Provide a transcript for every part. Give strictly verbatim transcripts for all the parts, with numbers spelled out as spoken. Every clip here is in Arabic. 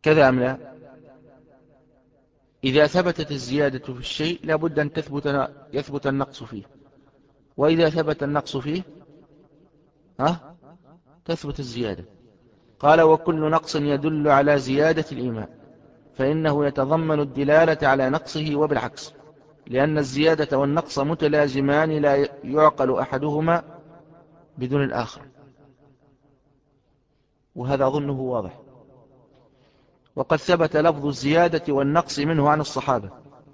كذا أم لا؟ إذا ثبتت الزيادة في الشيء لابد أن تثبت يثبت النقص فيه، وإذا ثبت النقص فيه ها تثبت الزيادة. قال: وكل نقص يدل على زيادة الإيمان فإنه يتضمن الدلالة على نقصه وبالعكس، لأن الزيادة والنقص متلازمان لا يعقل أحدهما بدون الآخر. وهذا أظنه واضح. وقد ثبت لفظ الزيادة والنقص منه عن الصحابة،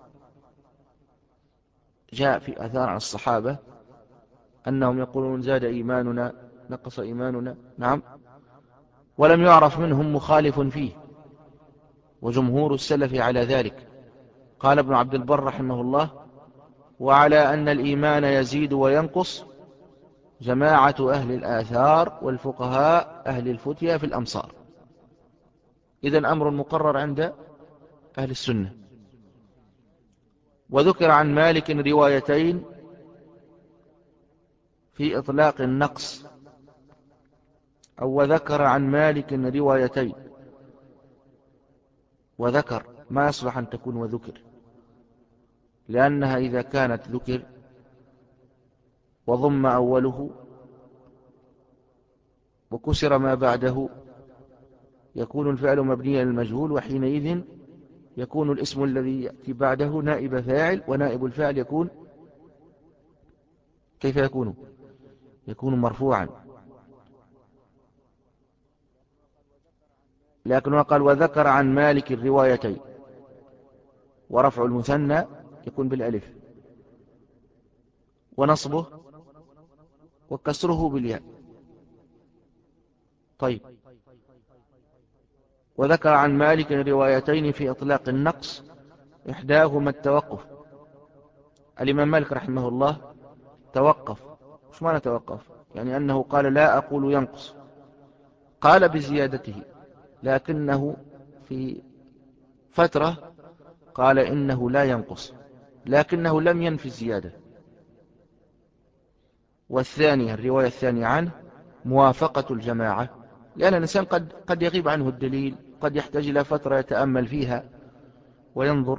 جاء في آثار عن الصحابة أنهم يقولون: زاد إيماننا، نقص إيماننا. نعم. ولم يعرف منهم مخالف فيه، وجمهور السلف على ذلك. قال ابن عبد البر رحمه الله: وعلى أن الإيمان يزيد وينقص جماعة أهل الآثار والفقهاء أهل الفتيا في الأمصار. إذن أمر مقرر عند أهل السنة. وذكر عن مالك روايتين في إطلاق النقص، أو وذكر عن مالك روايتين، وذكر ما يصلح أن تكون وذكر، لأنها إذا كانت ذكر وضم أوله وكسر ما بعده يكون الفعل مبنيا للمجهول، وحينئذ يكون الاسم الذي يأتي بعده نائب فاعل، ونائب الفاعل يكون كيف يكون؟ يكون مرفوعا. لكن وقال: وذكر عن مالك الروايتين، ورفع المثنى يكون بالألف، ونصبه وكسره بالياء. طيب. وذكر عن مالك روايتين في إطلاق النقص، إحداهما التوقف. الإمام مالك رحمه الله توقف. مش معنى توقف؟ يعني أنه قال: لا أقول ينقص، قال بزيادته، لكنه في فترة قال إنه لا ينقص، لكنه لم ينفي الزيادة. والثانية، الرواية الثانية عنه، موافقة الجماعة، لأن الإنسان قد, قد يغيب عنه الدليل، قد يحتاج إلى فترة يتأمل فيها وينظر.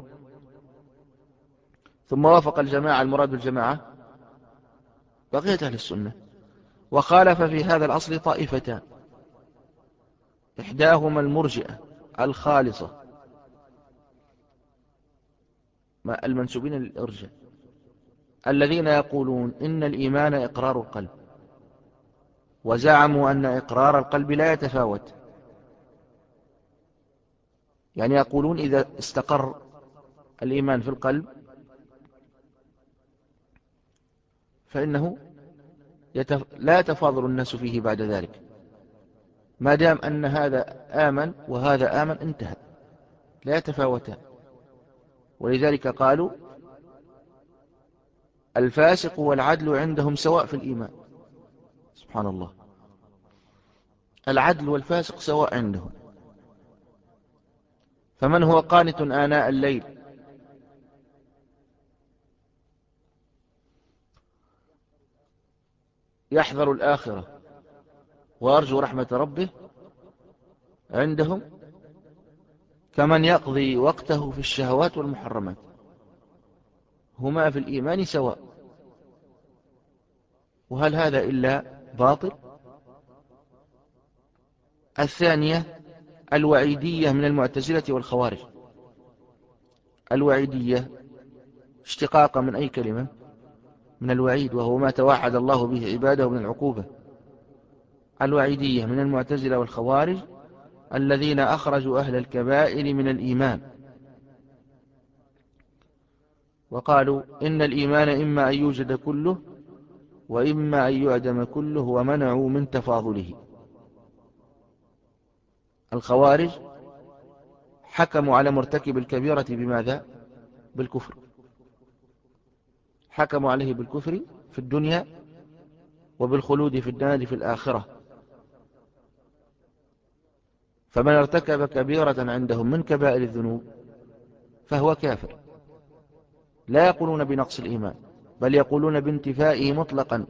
ثم وافق الجماعة، المراد بالجماعة بقية أهل السنة. وخالف في هذا الأصل طائفتان، إحداهما المرجئة الخالصة المنسوبين للإرجاء، الذين يقولون إن الإيمان إقرار القلب، وزعموا أن إقرار القلب لا يتفاوت. يعني يقولون إذا استقر الإيمان في القلب فإنه يتف... لا يتفاضل الناس فيه بعد ذلك، ما دام أن هذا آمن وهذا آمن انتهى، لا يتفاوتان. ولذلك قالوا: الفاسق والعدل عندهم سواء في الإيمان. سبحان الله، العدل والفاسق سواء عندهم. فمن هو قانت آناء الليل يحذر الآخرة ويرجو رحمة ربه، عندهم كمن يقضي وقته في الشهوات والمحرمات، هما في الإيمان سواء. وهل هذا إلا باطل؟ الثانية الوعيدية من المعتزلة والخوارج. الوعيدية اشتقاق من أي كلمة؟ من الوعيد، وهو ما توعد الله به عباده من العقوبة. الوعيدية من المعتزلة والخوارج الذين أخرجوا أهل الكبائر من الإيمان، وقالوا إن الإيمان إما أن يوجد كله وإما أن يعدم كله، ومنعوا من تفاضله. الخوارج حكموا على مرتكب الكبيرة بماذا؟ بالكفر، حكموا عليه بالكفر في الدنيا وبالخلود في النار في الآخرة. فمن ارتكب كبيرة عندهم من كبائر الذنوب فهو كافر. لا يقولون بنقص الإيمان، بل يقولون بانتفائه مطلقا،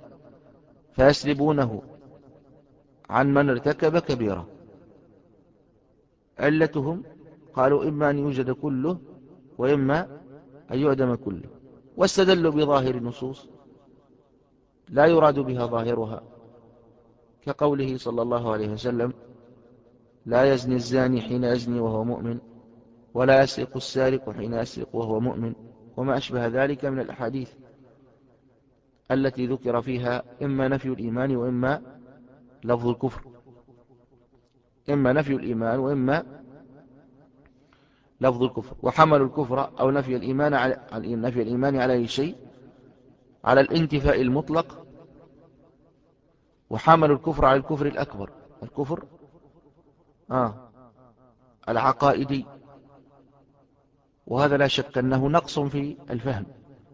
فيسلبونه عن من ارتكب كبيرة. علتهم قالوا إما أن يوجد كله وإما أن يعدم كله، واستدلوا بظاهر النصوص لا يراد بها ظاهرها، كقوله صلى الله عليه وسلم: لا يزني الزاني حين يزني وهو مؤمن، ولا يسرق السارق حين يسرق وهو مؤمن، وما أشبه ذلك من الأحاديث التي ذكر فيها إما نفي الإيمان وإما لفظ الكفر، إما نفي الإيمان وإما لفظ الكفر، وحملوا الكفر أو نفي الإيمان على نفي الإيمان على أي شيء على الانتفاء المطلق، وحملوا الكفر على الكفر الأكبر، الكفر آه العقائدي، وهذا لا شك أنه نقص في الفهم.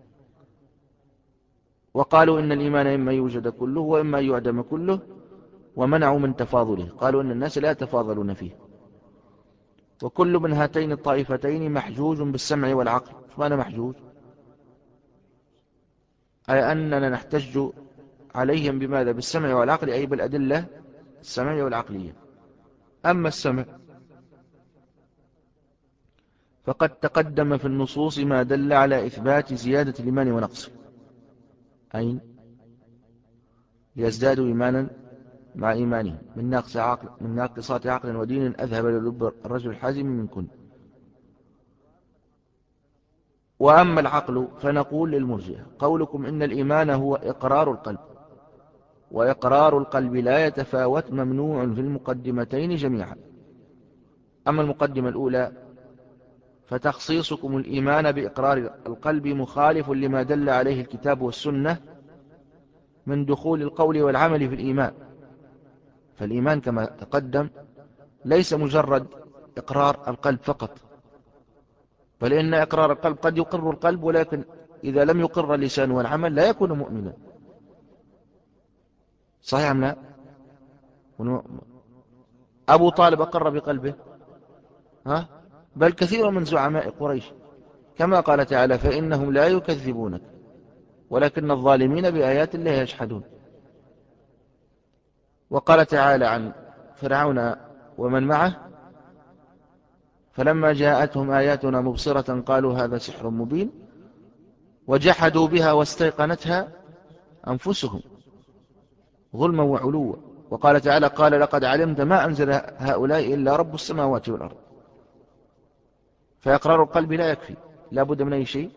وقالوا إن الإيمان إما يوجد كله وإما يعدم كله، ومنعوا من تفاضله، قالوا إن الناس لا يتفاضلون فيه. وكل من هاتين الطائفتين محجوج بالسمع والعقل. شو معنى محجوج؟ أي أننا نحتج عليهم بماذا؟ بالسمع والعقل، أي بالأدلة السمعية والعقلية. أما السمع فقد تقدم في النصوص ما دل على إثبات زيادة الإيمان ونقصه، أين ليزدادوا إيمانا مع إيمانهم، من ناقص عقل من ناقصات عقل ودين أذهب للب الرجل الحازم منكن. وأما العقل فنقول للمرجئة: قولكم إن الإيمان هو إقرار القلب، وإقرار القلب لا يتفاوت، ممنوع في المقدمتين جميعا. أما المقدمة الأولى فتخصيصكم الإيمان بإقرار القلب مخالف لما دل عليه الكتاب والسنة من دخول القول والعمل في الإيمان. فالإيمان كما تقدم ليس مجرد إقرار القلب فقط، بل إن إقرار القلب قد يقر القلب، ولكن إذا لم يقر اللسان والعمل لا يكون مؤمنا. صحيح أم لا؟ أبو طالب أقر بقلبه، ها؟ بل كثير من زعماء قريش، كما قال تعالى: فإنهم لا يكذبونك ولكن الظالمين بآيات الله يجحدون. وقال تعالى عن فرعون ومن معه: فلما جاءتهم آياتنا مبصرة قالوا هذا سحر مبين وجحدوا بها واستيقنتها أنفسهم ظلما وعلوا. وقال تعالى: قال لقد علمت ما أنزل هؤلاء إلا رب السماوات والأرض. فإقرار القلب لا يكفي، لا بد من أي شيء،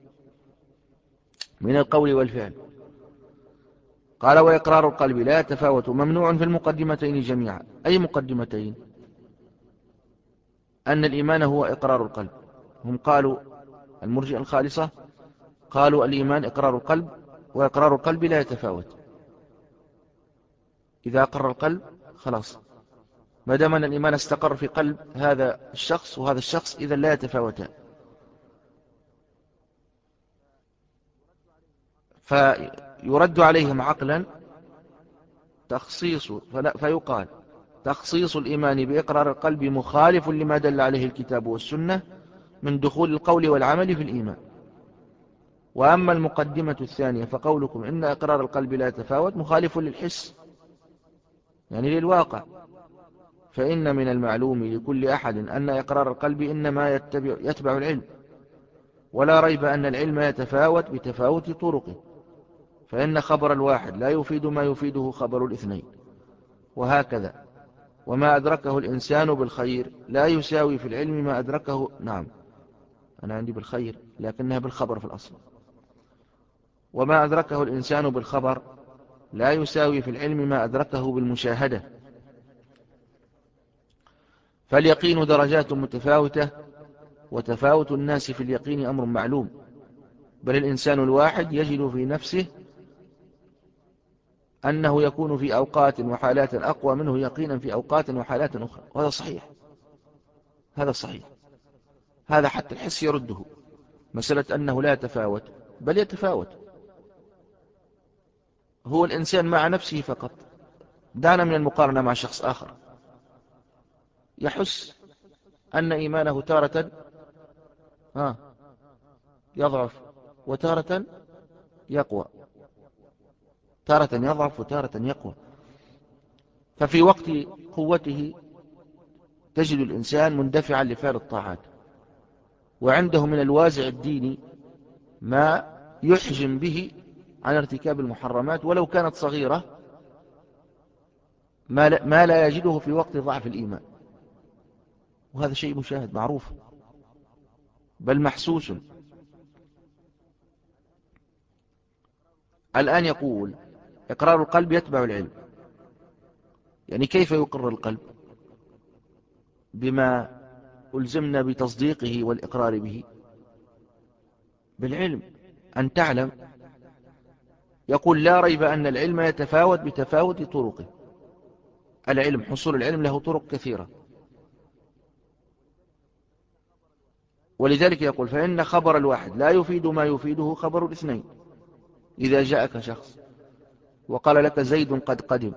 من القول والفعل. قال: وإقرار القلب لا يتفاوت، ممنوع في المقدمتين جميعا. أي مقدمتين؟ أن الإيمان هو إقرار القلب. هم قالوا المرجئة الخالصة قالوا الإيمان إقرار القلب، وإقرار القلب لا يتفاوت. إذا أقر القلب خلاص، ما دام أن الإيمان استقر في قلب هذا الشخص وهذا الشخص، إذا لا يتفاوتان. فيرد عليهم عقلا تخصيص، فيقال: تخصيص الإيمان بإقرار القلب مخالف لما دل عليه الكتاب والسنة من دخول القول والعمل في الإيمان. وأما المقدمة الثانية فقولكم إن إقرار القلب لا يتفاوت مخالف للحس، يعني للواقع. فإن من المعلوم لكل أحد أن إقرار القلب إنما يتبع, يتبع العلم، ولا ريب أن العلم يتفاوت بتفاوت طرقه، فإن خبر الواحد لا يفيد ما يفيده خبر الاثنين، وهكذا. وما أدركه الإنسان بالخير لا يساوي في العلم ما أدركه، نعم أنا عندي بالخير لكنها بالخبر في الأصل. وما أدركه الإنسان بالخبر لا يساوي في العلم ما أدركه بالمشاهدة. فاليقين درجات متفاوتة، وتفاوت الناس في اليقين أمر معلوم، بل الإنسان الواحد يجد في نفسه أنه يكون في أوقات وحالات أقوى منه يقينا في أوقات وحالات أخرى، وهذا صحيح. هذا صحيح، هذا حتى الحس يرده. مسألة أنه لا يتفاوت، بل يتفاوت. هو الإنسان مع نفسه فقط، دعنا من المقارنة مع شخص آخر، يحس أن إيمانه تارة ها يضعف وتارة يقوى، تارة يضعف وتارة يقوى. ففي وقت قوته تجد الإنسان مندفعا لفعل الطاعات، وعنده من الوازع الديني ما يحجم به عن ارتكاب المحرمات ولو كانت صغيرة، ما لا, ما لا يجده في وقت ضعف الإيمان. وهذا شيء مشاهد معروف بل محسوس. الآن يقول إقرار القلب يتبع العلم. يعني كيف يقر القلب؟ بما ألزمنا بتصديقه والإقرار به، بالعلم. أن تعلم، يقول لا ريب أن العلم يتفاوت بتفاوت طرقه. العلم، حصول العلم له طرق كثيرة، ولذلك يقول فإن خبر الواحد لا يفيد ما يفيده خبر الاثنين. إذا جاءك شخص وقال لك زيد قد قدم،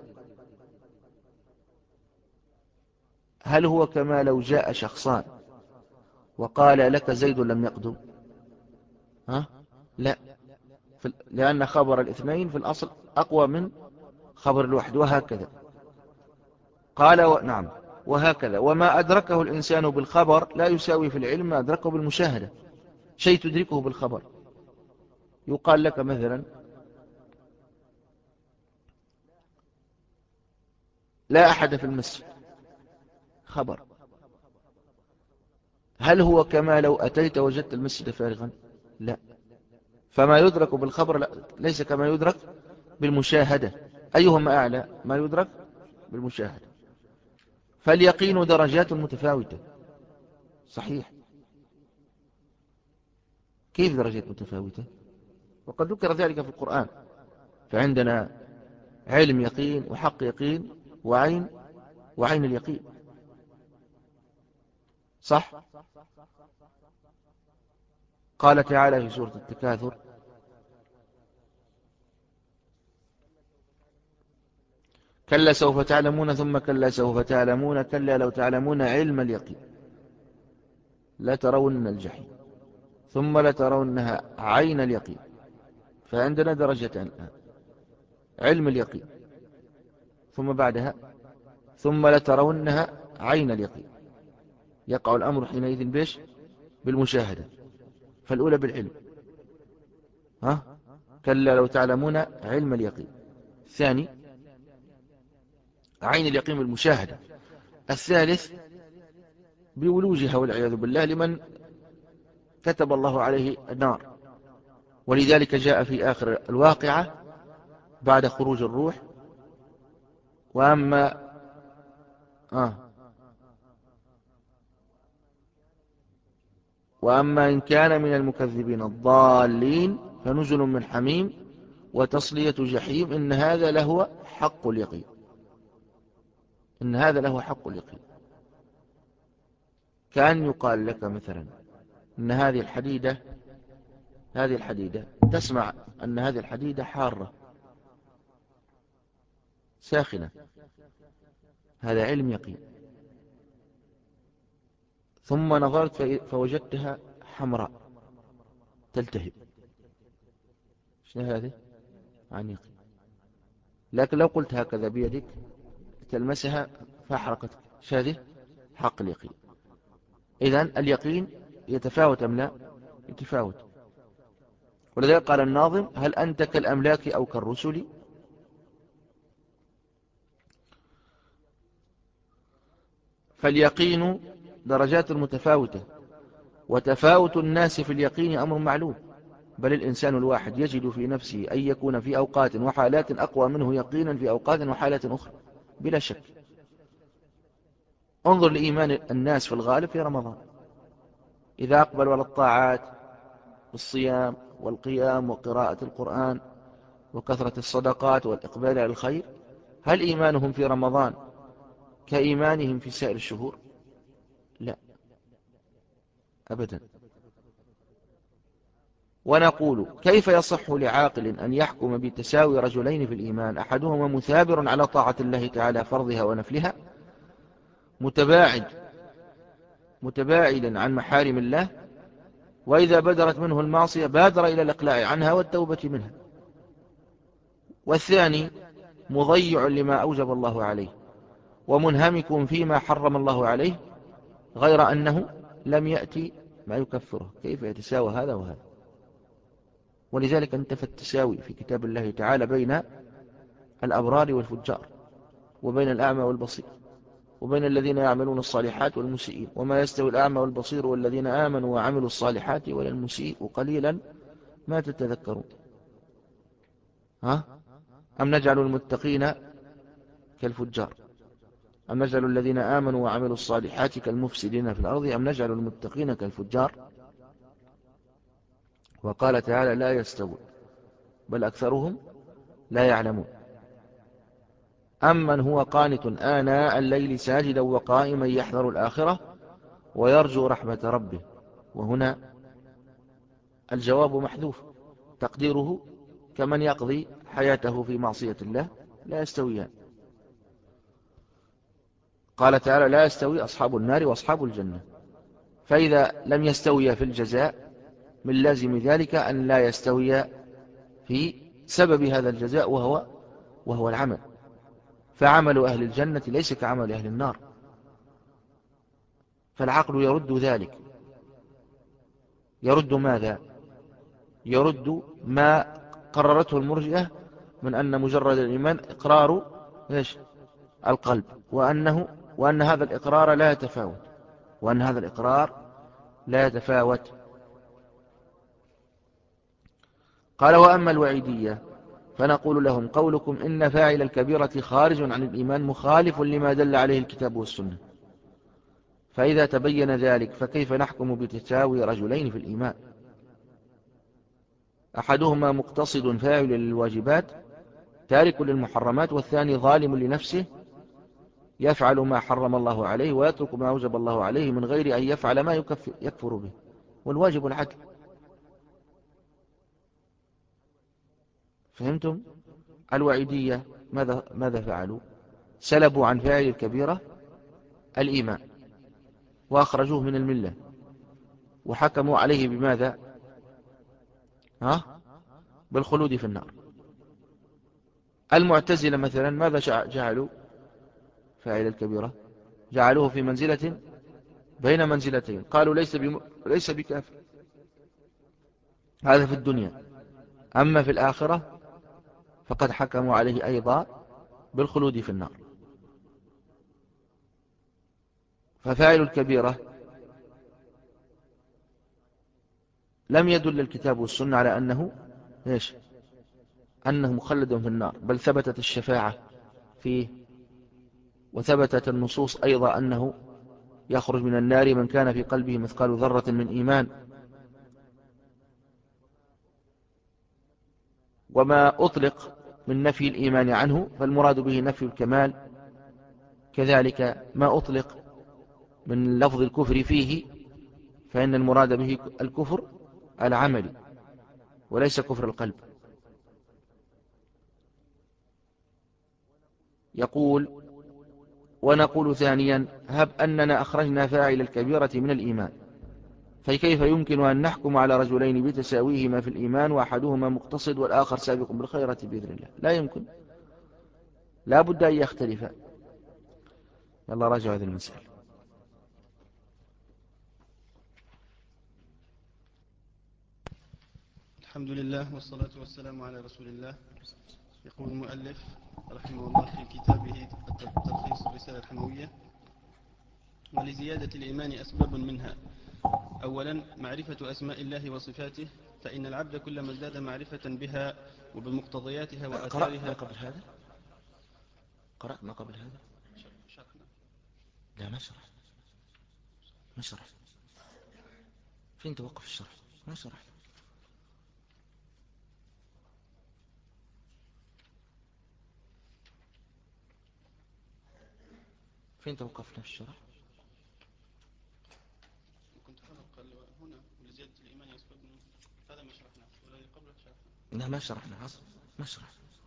هل هو كما لو جاء شخصان وقال لك زيد لم يقدم؟ ها؟ لا، لأن خبر الاثنين في الأصل أقوى من خبر الواحد. وهكذا قال و... نعم، وهكذا وما أدركه الإنسان بالخبر لا يساوي في العلم ما أدركه بالمشاهدة. شيء تدركه بالخبر، يقال لك مثلا لا أحد في المسجد، خبر. هل هو كما لو أتيت وجدت المسجد فارغا؟ لا. فما يدرك بالخبر لا، ليس كما يدرك بالمشاهدة. أيهما أعلى؟ ما يدرك بالمشاهدة. فاليقين درجات متفاوتة. صحيح. كيف درجات متفاوتة؟ وقد ذكر ذلك في القرآن. فعندنا علم يقين وحق يقين وعين وعين اليقين. صح؟ قال تعالى في سورة التكاثر كلا سوف تعلمون ثم كلا سوف تعلمون كلا لو تعلمون علم اليقين لترون الجحيم ثم لترونها عين اليقين. فعندنا درجتان الآن: علم اليقين، ثم بعدها ثم لترونها عين اليقين. يقع الأمر حينئذ بيش؟ بالمشاهدة. فالأولى بالعلم، ها؟ كلا لو تعلمون علم اليقين. الثاني عين اليقين بالمشاهدة. الثالث بولوجها والعياذ بالله لمن كتب الله عليه النار. ولذلك جاء في آخر الواقعة بعد خروج الروح: وأما آه وأما إن كان من المكذبين الضالين فنزل من حميم وتصلية جحيم إن هذا لهو حق اليقين. إن هذا لهو حق اليقين. كأن يقال لك مثلا إن هذه الحديدة هذه الحديدة تسمع أن هذه الحديدة حارة ساخنة، هذا علم يقين. ثم نظرت فوجدتها حمراء تلتهب، شنو هذه؟ عن يقين. لكن لو قلت هكذا بيدك تلمسها فأحرقتك، شو هذه؟ حق اليقين. إذن اليقين يتفاوت أم لا؟ يتفاوت. ولذلك قال الناظم: هل أنت كالأملاك أو كالرسل؟ فاليقين درجات متفاوتة، وتفاوت الناس في اليقين أمر معلوم. بل الإنسان الواحد يجد في نفسه أن يكون في أوقات وحالات أقوى منه يقينا في أوقات وحالات أخرى بلا شك. انظر لإيمان الناس في الغالب في رمضان، إذا أقبلوا على الطاعات بالصيام والقيام وقراءة القرآن وكثرة الصدقات والإقبال على الخير، هل إيمانهم في رمضان كإيمانهم في سائر الشهور؟ لا أبدا. ونقول: كيف يصح لعاقل أن يحكم بتساوي رجلين في الإيمان أحدهما مثابر على طاعة الله تعالى فرضها ونفلها، متباعد متباعدا عن محارم الله، وإذا بدرت منه المعصية بادر إلى الإقلاع عنها والتوبة منها، والثاني مضيع لما أوجب الله عليه ومنهمك فيما حرم الله عليه، غير أنه لم يأتي ما يكفره. كيف يتساوى هذا وهذا؟ ولذلك انتفى التساوي في كتاب الله تعالى بين الأبرار والفجار، وبين الأعمى والبصير، وبين الذين يعملون الصالحات والمسيئين، وما يستوي الأعمى والبصير والذين آمنوا وعملوا الصالحات ولا المسيء قليلا ما تتذكرون. ها؟ أم نجعل المتقين كالفجار، أم نجعل الذين آمنوا وعملوا الصالحات كالمفسدين في الأرض، أم نجعل المتقين كالفجار. وقال تعالى لا يستوون بل أكثرهم لا يعلمون. أمن هو قانت آناء الليل ساجدا وقائما يحذر الآخرة ويرجو رحمة ربه. وهنا الجواب محذوف تقديره كمن يقضي حياته في معصية الله لا يستويان. قال تعالى لا يستوي أصحاب النار وأصحاب الجنة، فإذا لم يستوي في الجزاء من لازم ذلك أن لا يستوي في سبب هذا الجزاء وهو وهو العمل. فعمل أهل الجنة ليس كعمل أهل النار، فالعقل يرد ذلك. يرد ماذا؟ يرد ما قررته المرجئة من أن مجرد الإيمان إقرار إيش؟ القلب، وأنه وأن هذا الإقرار لا يتفاوت وأن هذا الإقرار لا يتفاوت. قال وأما الوعيدية فنقول لهم قولكم إن فاعل الكبيرة خارج عن الإيمان مخالف لما دل عليه الكتاب والسنة، فإذا تبين ذلك فكيف نحكم بتساوي رجلين في الإيمان، أحدهما مقتصد فاعل للواجبات تارك للمحرمات، والثاني ظالم لنفسه يفعل ما حرم الله عليه ويترك ما أوجب الله عليه من غير أن يفعل ما يكفر به، والواجب العدل. فهمتم؟ الوعيدية ماذا, ماذا فعلوا؟ سلبوا عن فاعل الكبيرة الإيمان وأخرجوه من الملة وحكموا عليه بماذا؟ ها؟ بالخلود في النار. المعتزلة مثلا ماذا جعلوا فاعل الكبيرة؟ جعلوه في منزلة بين منزلتين، قالوا ليس بم... ليس بكافر، هذا في الدنيا، أما في الآخرة فقد حكموا عليه أيضا بالخلود في النار. ففاعل الكبيرة لم يدل الكتاب والسنة على أنه إيش؟ أنه مخلد في النار، بل ثبتت الشفاعة فيه، وثبتت النصوص أيضا أنه يخرج من النار من كان في قلبه مثقال ذرة من إيمان. وما أطلق من نفي الإيمان عنه فالمراد به نفي الكمال، كذلك ما أطلق من لفظ الكفر فيه فإن المراد به الكفر العملي وليس كفر القلب. يقول ونقول ثانيا هب أننا أخرجنا فاعل الكبيرة من الإيمان، فكيف يمكن أن نحكم على رجلين بتساويهما في الإيمان وأحدهما مقتصد والآخر سابق بالخيرة بإذن الله؟ لا يمكن، لا بد أن يختلفا. يلا راجع هذه المسألة. الحمد لله والصلاة والسلام على رسول الله. يقول المؤلف رحمه الله في كتابه تلخيص الرسالة الحموية: ولزيادة الإيمان أسباب منها: أولا معرفة أسماء الله وصفاته، فإن العبد كلما ازداد معرفة بها وبمقتضياتها وآثارها. قرأت ما قبل هذا؟ قرأت ما قبل هذا؟ شرحنا. لا ما شرح ما شرح فين توقف الشرح؟ ما شرح. فين توقفنا في الشرح؟ كنت فرق هنا ولزيادة الإيمان أسباب منها، هذا ما شرحناه والذي قبله شرحنا. لا ما شرحنا أصلا ما شرح.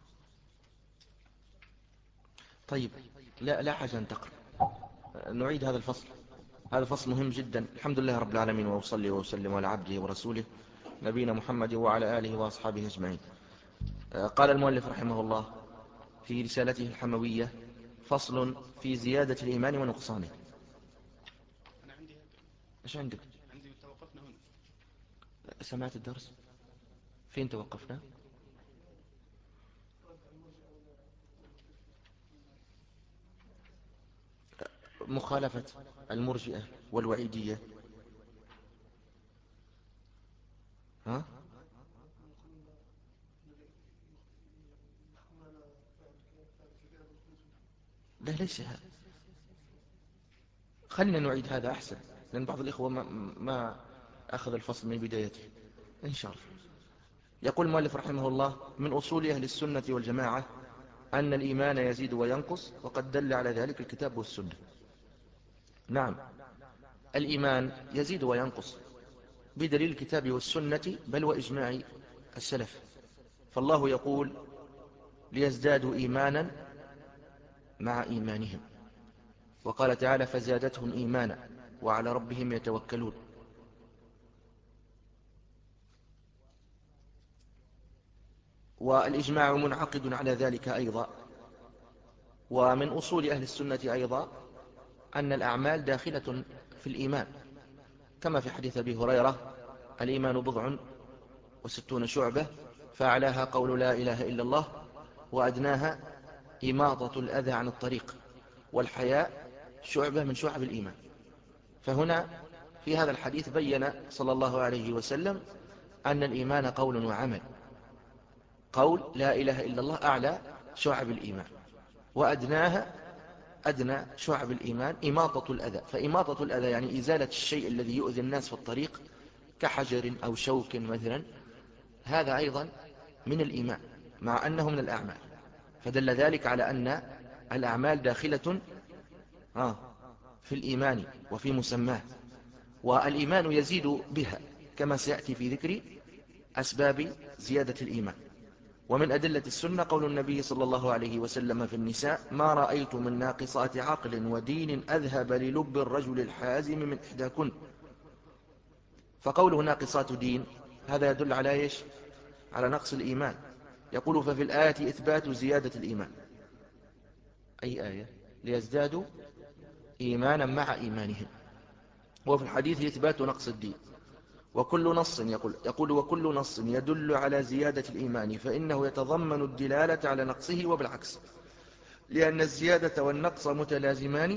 طيب لا لا حاجة أن تقرأ، نعيد هذا الفصل. هذا فصل مهم جدا. الحمد لله رب العالمين، وأصلي وأسلم على عبده ورسوله نبينا محمد وعلى آله وأصحابه أجمعين. قال المؤلف رحمه الله في رسالته الحموية: فصل في زيادة الإيمان ونقصانه. أنا إيش عندك؟ عندي توقفنا هنا. سمعت الدرس؟ فين توقفنا؟ مخالفة المرجئة والوعيدية. ها؟ لا ليس هذا. خلينا نعيد هذا أحسن، لأن بعض الإخوة ما, ما أخذ الفصل من بدايته. إن شاء الله. يقول المؤلف رحمه الله: من أصول أهل السنة والجماعة أن الإيمان يزيد وينقص، وقد دل على ذلك الكتاب والسنة. نعم، الإيمان يزيد وينقص بدليل الكتاب والسنة، بل وإجماع السلف. فالله يقول: ليزدادوا إيمانا مع إيمانهم. وقال تعالى: فزادتهم إيمانا وعلى ربهم يتوكلون. والإجماع منعقد على ذلك أيضا. ومن أصول أهل السنة أيضا أن الأعمال داخلة في الإيمان، كما في حديث أبي هريرة: الإيمان بضع وستون شعبة، فأعلاها قول لا إله إلا الله، وأدناها إماطة الأذى عن الطريق، والحياء شعبة من شعب الإيمان. فهنا في هذا الحديث بين صلى الله عليه وسلم أن الإيمان قول وعمل. قول لا إله إلا الله أعلى شعب الإيمان، وأدناها أدنى شعب الإيمان إماطة الأذى. فإماطة الأذى يعني إزالة الشيء الذي يؤذي الناس في الطريق، كحجر أو شوك مثلا، هذا أيضا من الإيمان مع أنه من الأعمال. فدل ذلك على أن الأعمال داخلة في الإيمان وفي مسماه، والإيمان يزيد بها، كما سيأتي في ذكر أسباب زيادة الإيمان. ومن أدلة السنة قول النبي صلى الله عليه وسلم في النساء: ما رأيت من ناقصات عقل ودين أذهب للب الرجل الحازم من إحداكن. فقوله ناقصات دين هذا يدل على إيش؟ على نقص الإيمان. يقول: ففي الآية إثبات زيادة الإيمان. أي آية؟ ليزدادوا إيمانا مع إيمانهم. وفي الحديث إثبات نقص الدين. وكل نص يقول, يقول وكل نص يدل على زيادة الإيمان فإنه يتضمن الدلالة على نقصه، وبالعكس، لأن الزيادة والنقص متلازمان،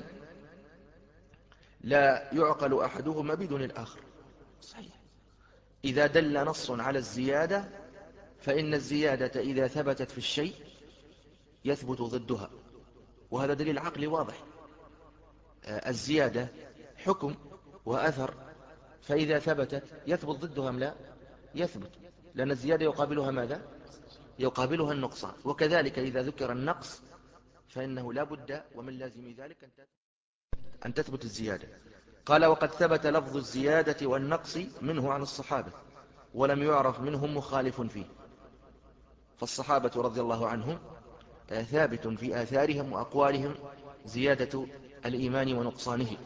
لا يعقل أحدهما بدون الآخر. صحيح. إذا دل نص على الزيادة فإن الزيادة إذا ثبتت في الشيء يثبت ضدها، وهذا دليل عقلي واضح. الزيادة حكم وأثر، فإذا ثبتت يثبت ضدها أم لا؟ يثبت، لأن الزيادة يقابلها ماذا؟ يقابلها النقصان. وكذلك إذا ذكر النقص فإنه لا بد ومن لازم ذلك أن تثبت الزيادة. قال: وقد ثبت لفظ الزيادة والنقص منه عن الصحابة، ولم يعرف منهم مخالف فيه. فالصحابة رضي الله عنهم ثابت في آثارهم وأقوالهم زيادة الإيمان ونقصانه.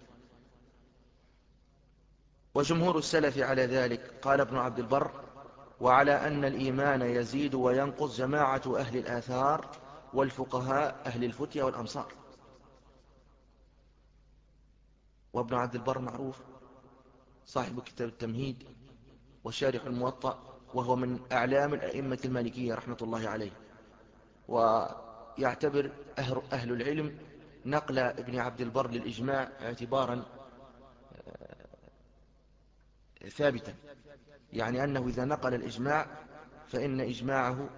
وجمهور السلف على ذلك. قال ابن عبد البر: وعلى أن الإيمان يزيد وينقص جماعة أهل الآثار والفقهاء أهل الفتية والأمصار. وابن عبد البر معروف صاحب كتاب التمهيد وشارح الموطأ، وهو من أعلام الأئمة المالكية رحمة الله عليه. ويعتبر أهل العلم نقل ابن عبد البر للإجماع اعتبارا ثابتا، يعني أنه إذا نقل الإجماع فإن إجماعه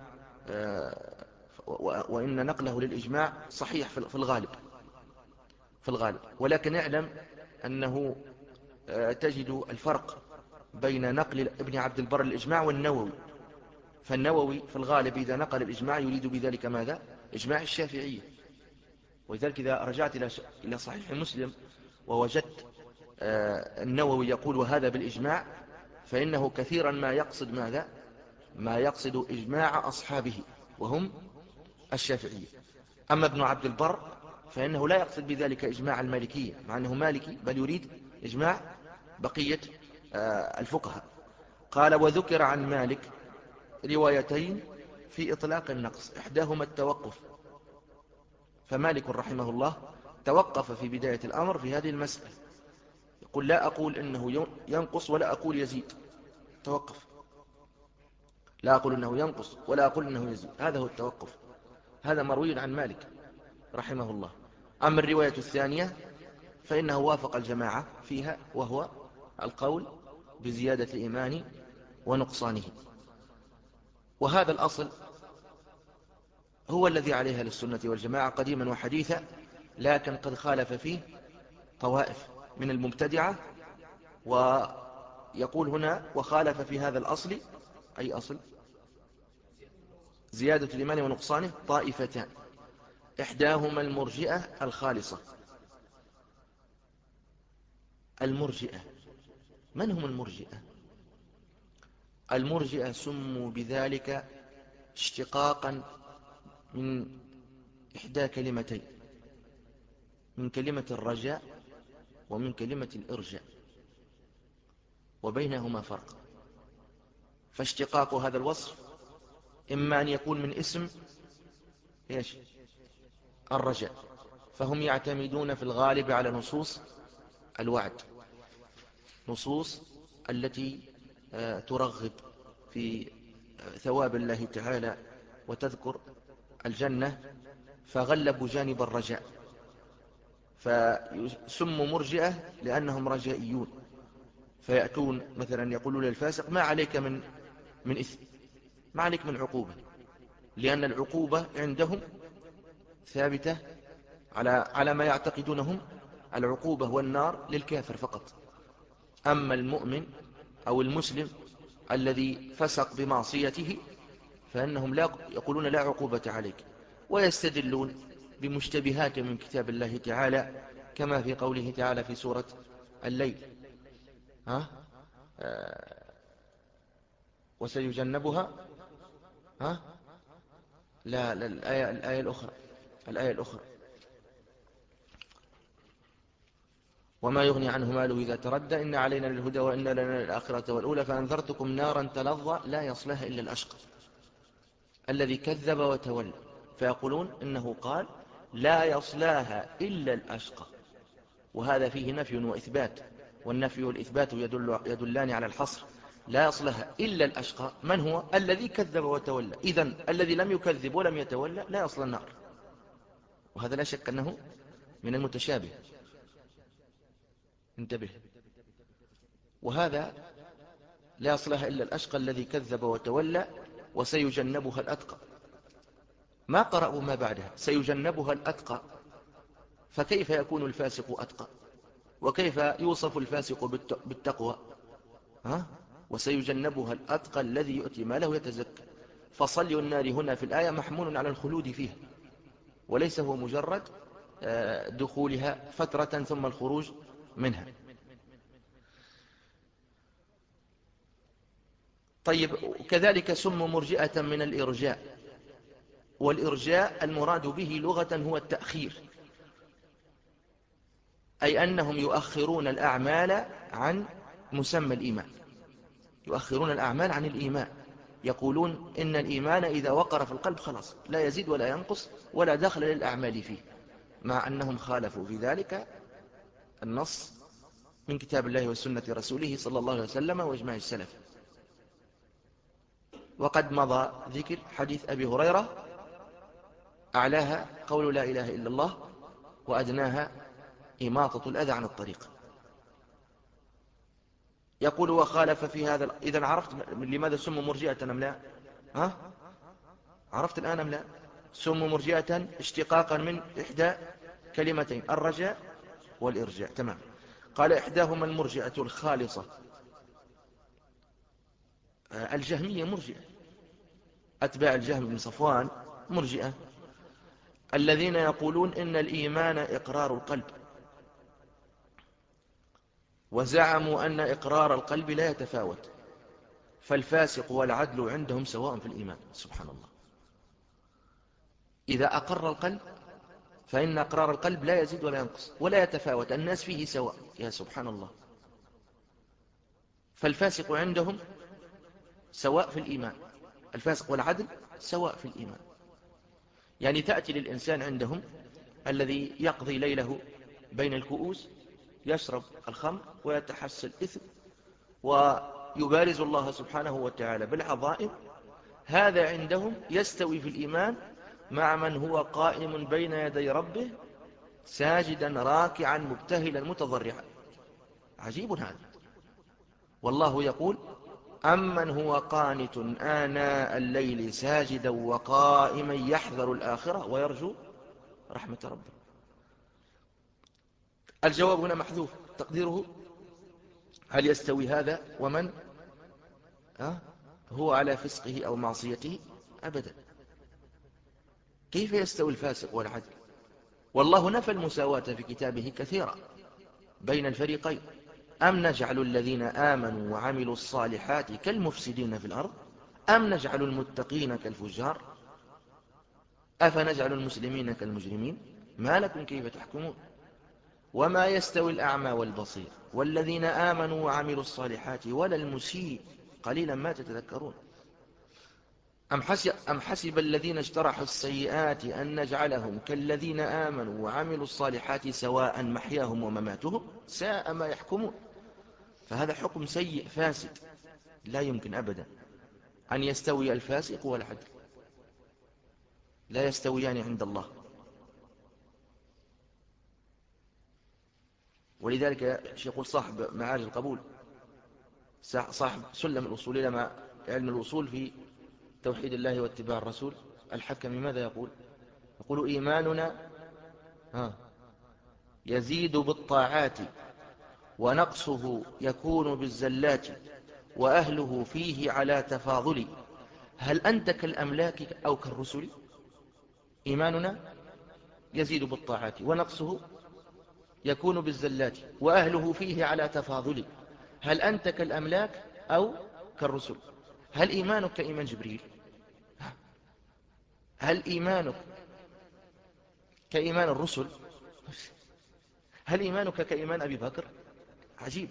وإن نقله للإجماع صحيح في الغالب في الغالب ولكن اعلم أنه تجد الفرق بين نقل ابن عبد البر الإجماع والنووي. فالنووي في الغالب إذا نقل الإجماع يريد بذلك ماذا؟ إجماع الشافعية. ولذلك إذا رجعت إلى صحيح مسلم ووجدت النووي يقول وهذا بالإجماع، فإنه كثيرا ما يقصد ماذا؟ ما يقصد إجماع أصحابه وهم الشافعية. أما ابن عبد البر فإنه لا يقصد بذلك إجماع المالكية، مع أنه مالكي، بل يريد إجماع بقية الفقهاء. قال: وذكر عن مالك روايتين في إطلاق النقص، إحداهما التوقف. فمالك رحمه الله توقف في بداية الأمر في هذه المسألة، قل لا أقول إنه ينقص ولا أقول يزيد، توقف. لا أقول إنه ينقص ولا أقول إنه يزيد، هذا هو التوقف. هذا مروي عن مالك رحمه الله. أما الرواية الثانية فإنه وافق الجماعة فيها، وهو القول بزيادة الإيمان ونقصانه. وهذا الأصل هو الذي عليها للسنة والجماعة قديما وحديثا، لكن قد خالف فيه طوائف من المبتدعة. ويقول هنا وخالف في هذا الأصل، أي أصل؟ زيادة الإيمان ونقصانه، طائفتان، إحداهما المرجئة الخالصة. المرجئة، من هم المرجئة؟ المرجئة سموا بذلك اشتقاقا من إحدى كلمتين، من كلمة الرجاء ومن كلمة الإرجاء، وبينهما فرق. فاشتقاق هذا الوصف إما أن يكون من اسم إيش؟ الرجاء، فهم يعتمدون في الغالب على نصوص الوعد، نصوص التي ترغب في ثواب الله تعالى وتذكر الجنة، فغلبوا جانب الرجاء، فسموا مرجئة لأنهم رجائيون. فيأتون مثلا يقولون للفاسق ما عليك من من إثم، ما عليك من عقوبة، لأن العقوبة عندهم ثابتة على على ما يعتقدونهم، العقوبة والنار للكافر فقط. أما المؤمن أو المسلم الذي فسق بمعصيته فإنهم لا يقولون لا عقوبة عليك، ويستدلون بمشتبهات من كتاب الله تعالى، كما في قوله تعالى في سورة الليل: ها آه وسيجنبها، ها لا, لا الآية, الآية الأخرى الآية الأخرى وما يغني عنه ماله إذا تردى إن علينا للهدى وإن لنا للآخرة والأولى فأنذرتكم نارا تلظى لا يصلها إلا الأشقى الذي كذب وتولى. فيقولون إنه قال لا يصلاها إلا الأشقى، وهذا فيه نفي وإثبات، والنفي والإثبات يدل يدلان على الحصر. لا يصلها إلا الأشقى، من هو؟ الذي كذب وتولى. إذن الذي لم يكذب ولم يتولى لا يصل النار، وهذا لا شك أنه من المتشابه، انتبه. وهذا لا يصلها إلا الأشقى الذي كذب وتولى وسيجنبها الأتقى. ما قرأوا ما بعدها سيجنبها الأتقى، فكيف يكون الفاسق أتقى؟ وكيف يوصف الفاسق بالتقوى؟ ها؟ وسيجنبها الأتقى الذي يؤتي ماله يتزكى. فصلي النار هنا في الآية محمول على الخلود فيها، وليس هو مجرد دخولها فترة ثم الخروج منها. طيب، كذلك سم مرجئة من الإرجاء، والإرجاء المراد به لغة هو التأخير، أي أنهم يؤخرون الأعمال عن مسمى الإيمان، يؤخرون الأعمال عن الإيمان. يقولون إن الإيمان إذا وقر في القلب خلاص لا يزيد ولا ينقص ولا دخل للأعمال فيه، مع أنهم خالفوا في ذلك النص من كتاب الله وسنة رسوله صلى الله عليه وسلم وإجماع السلف. وقد مضى ذكر حديث أبي هريرة: أعلاها قول لا إله إلا الله وأدناها إماطة الأذى عن الطريق. يقول وخالف في هذا. إذن عرفت لماذا سموا مرجئة أم لا؟ ها؟ عرفت الآن أم لا؟ سموا مرجئة اشتقاقا من إحدى كلمتين، الرجاء والإرجاء. تمام. قال إحداهما المرجئة الخالصة. الجهمية مرجئة، أتباع الجهم بن صفوان مرجئة، الذين يقولون إن الإيمان إقرار القلب، وزعموا أن إقرار القلب لا يتفاوت، فالفاسق والعدل عندهم سواء في الإيمان. سبحان الله. إذا أقر القلب فإن إقرار القلب لا يزيد ولا ينقص ولا يتفاوت، الناس فيه سواء. يا سبحان الله. فالفاسق عندهم سواء في الإيمان، الفاسق والعدل سواء في الإيمان. يعني تأتي للإنسان عندهم الذي يقضي ليله بين الكؤوس يشرب الخمر ويتحسى الإثم ويبارز الله سبحانه وتعالى بالعظائم، هذا عندهم يستوي في الإيمان مع من هو قائم بين يدي ربه ساجدا راكعا مبتهلا متضرعا. عجيب هذا. والله يقول: أمن هو قانت آناء الليل ساجدا وقائما يحذر الآخرة ويرجو رحمة ربه. الجواب هنا محذوف تقديره: هل يستوي هذا ومن أه؟ هو على فسقه أو معصيته؟ أبدا. كيف يستوي الفاسق والعدل؟ والله نفى المساواة في كتابه كثيرا بين الفريقين. أم نجعل الذين آمنوا وعملوا الصالحات كالمفسدين في الأرض أم نجعل المتقين كالفجار أفنجعل المسلمين كالمجرمين ما لكم كيف تحكمون وما يستوي الأعمى والبصير والذين آمنوا وعملوا الصالحات ولا المسيء قليلا ما تتذكرون. أم حسب, أم حسب الذين اجترحوا السيئات أن نجعلهم كالذين آمنوا وعملوا الصالحات سواء محياهم ومماتهم ساء ما يحكمون. فهذا حكم سيء فاسد، لا يمكن أبدا أن يستوي الفاسق والعدل، لا يستويان عند الله. ولذلك يقول صاحب معارج القبول، صاحب سلم الأصول إلى مع علم الأصول في توحيد الله واتباع الرسول الحكمي، ماذا يقول؟ يقول: إيماننا ها يزيد بالطاعات ونقصه يكون بالزلات وأهله فيه على تفاضل هل أنت كالأملاك أو كالرسل؟ إيماننا يزيد بالطاعات ونقصه يكون بالزلات وأهله فيه على تفاضل هل أنت كالأملاك أو كالرسل؟ هل إيمانك كإيمان جبريل؟ هل إيمانك كإيمان الرسل؟ هل إيمانك كإيمان أبي بكر؟ عجيب.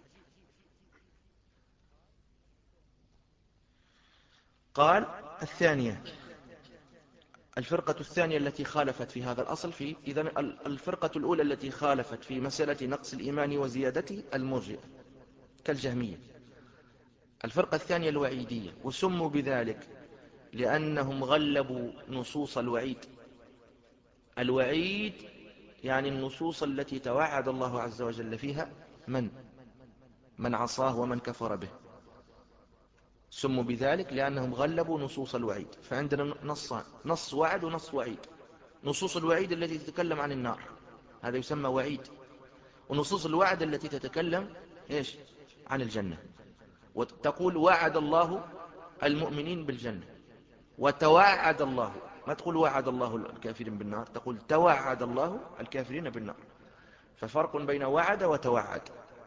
قال: الثانية، الفرقة الثانية التي خالفت في هذا الأصل في إذن الفرقة الأولى التي خالفت في مسألة نقص الإيمان وزيادته المرجئة كالجهمية. الفرقة الثانية الوعيدية، وسموا بذلك لأنهم غلبوا نصوص الوعيد. الوعيد يعني النصوص التي توعد الله عز وجل فيها من من عصاه ومن كفر به. سموا بذلك لأنهم غلبوا نصوص الوعيد. فعندنا نصان: نص وعد ونص وعيد. نصوص الوعيد التي تتكلم عن النار هذا يسمى وعيد، ونصوص الوعد التي تتكلم إيش؟ عن الجنة. وتقول: وعد الله المؤمنين بالجنة، وتوعد الله، ما تقول وعد الله الكافرين بالنار، تقول توعد الله الكافرين بالنار. ففرق بين وعد وتوعد.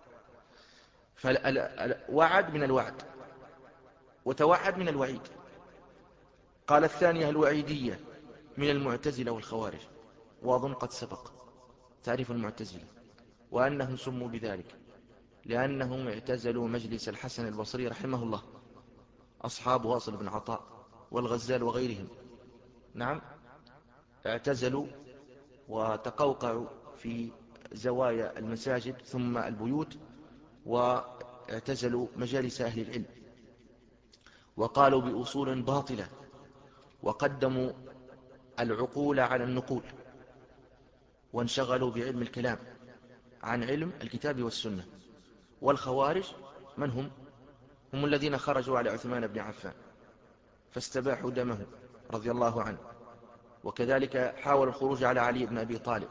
فوعد من الوعد وتوعد من الوعيد. قال: الثانية الوعيدية من المعتزلة والخوارج، وأظن قد سبق تعريف المعتزلة، وأنهم سموا بذلك لأنهم اعتزلوا مجلس الحسن البصري رحمه الله، أصحاب واصل بن عطاء والغزال وغيرهم. نعم، اعتزلوا وتقوقعوا في زوايا المساجد ثم البيوت، واعتزلوا مجالس أهل العلم، وقالوا بأصول باطلة، وقدموا العقول على النقول، وانشغلوا بعلم الكلام عن علم الكتاب والسنة. والخوارج من هم؟ هم الذين خرجوا على عثمان بن عفان فاستباحوا دمه رضي الله عنه، وكذلك حاولوا الخروج على علي بن أبي طالب.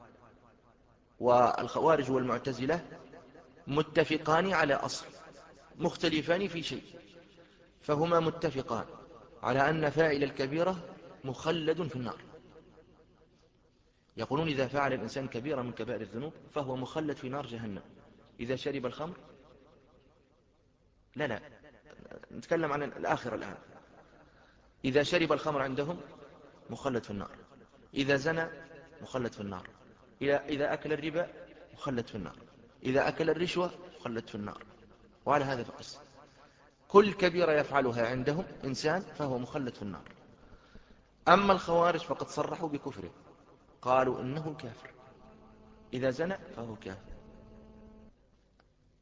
والخوارج والمعتزلة متفقان على أصل، مختلفان في شيء، فهما متفقان على أن فاعل الكبيرة مخلد في النار. يقولون: إذا فعل الإنسان كبيرة من كبائر الذنوب فهو مخلد في نار جهنم. إذا شرب الخمر، لا لا نتكلم عن الآخر الآن، إذا شرب الخمر عندهم مخلد في النار، إذا زنى مخلد في النار، إذا أكل الربا مخلد في النار، إذا أكل الرشوة مخلد في النار، وعلى هذا فقس. كل كبيرة يفعلها عندهم إنسان فهو مخلد في النار. أما الخوارج فقد صرحوا بكفره، قالوا إنه كافر، إذا زنى فهو كافر،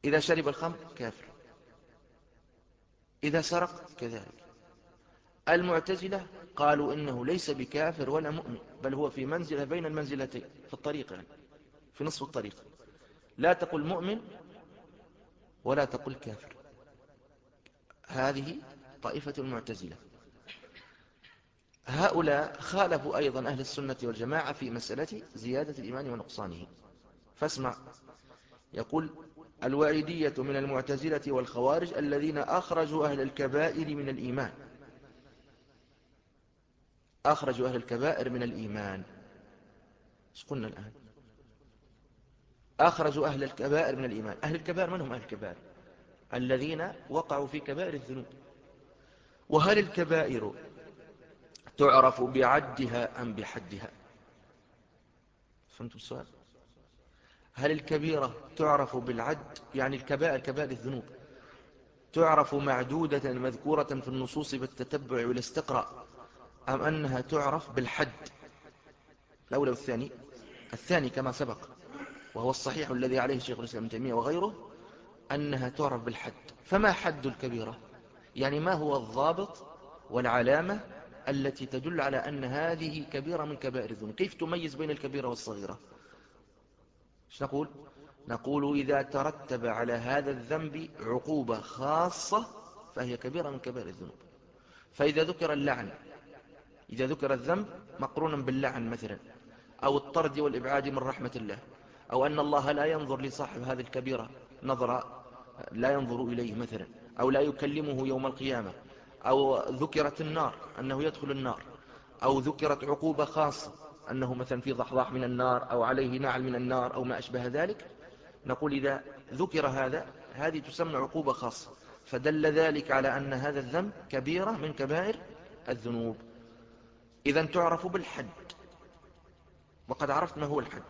إذا شرب الخمر كافر، إذا سرق كذلك. المعتزلة قالوا إنه ليس بكافر ولا مؤمن، بل هو في منزلة بين المنزلتين، في الطريق يعني، في نصف الطريق، لا تقل مؤمن ولا تقل كافر. هذه طائفة المعتزلة. هؤلاء خالفوا أيضا أهل السنة والجماعة في مسألة زيادة الإيمان ونقصانه. فاسمع، يقول: الوعيدية من المعتزلة والخوارج الذين أخرجوا أهل الكبائر من الإيمان. أخرجوا أهل الكبائر من الإيمان. ايش قلنا الآن؟ أخرجوا أهل الكبائر من الإيمان. أهل الكبائر من هم أهل الكبائر؟ الذين وقعوا في كبائر الذنوب. وهل الكبائر تعرف بعدها أم بحدها؟ فهمتم السؤال؟ هل الكبيرة تعرف بالعد، يعني الكبائر كبائر الذنوب تعرف معدودة مذكورة في النصوص بالتتبع والاستقراء، أم أنها تعرف بالحد؟ الأولى والثاني. الثاني كما سبق، وهو الصحيح الذي عليه الشيخ الإسلام ابن تيمية وغيره، أنها تعرف بالحد. فما حد الكبيرة؟ يعني ما هو الضابط والعلامة التي تدل على أن هذه كبيرة من كبائر الذنوب؟ كيف تميز بين الكبيرة والصغيرة؟ ايش نقول؟ نقول: إذا ترتب على هذا الذنب عقوبة خاصة فهي كبيرة من كبائر الذنوب. فإذا ذكر اللعن، إذا ذكر الذنب مقرونا باللعن مثلا، أو الطرد والإبعاد من رحمة الله، أو أن الله لا ينظر لصاحب هذه الكبيرة نظر لا ينظر إليه مثلا، أو لا يكلمه يوم القيامة، أو ذكرت النار أنه يدخل النار، أو ذكرت عقوبة خاصة أنه مثلا في ضحضاح من النار، أو عليه نعل من النار، أو ما أشبه ذلك، نقول: إذا ذكر هذا، هذه تسمى عقوبة خاصة، فدل ذلك على أن هذا الذنب كبيرة من كبائر الذنوب. إذن تعرف بالحد، وقد عرفت ما هو الحد.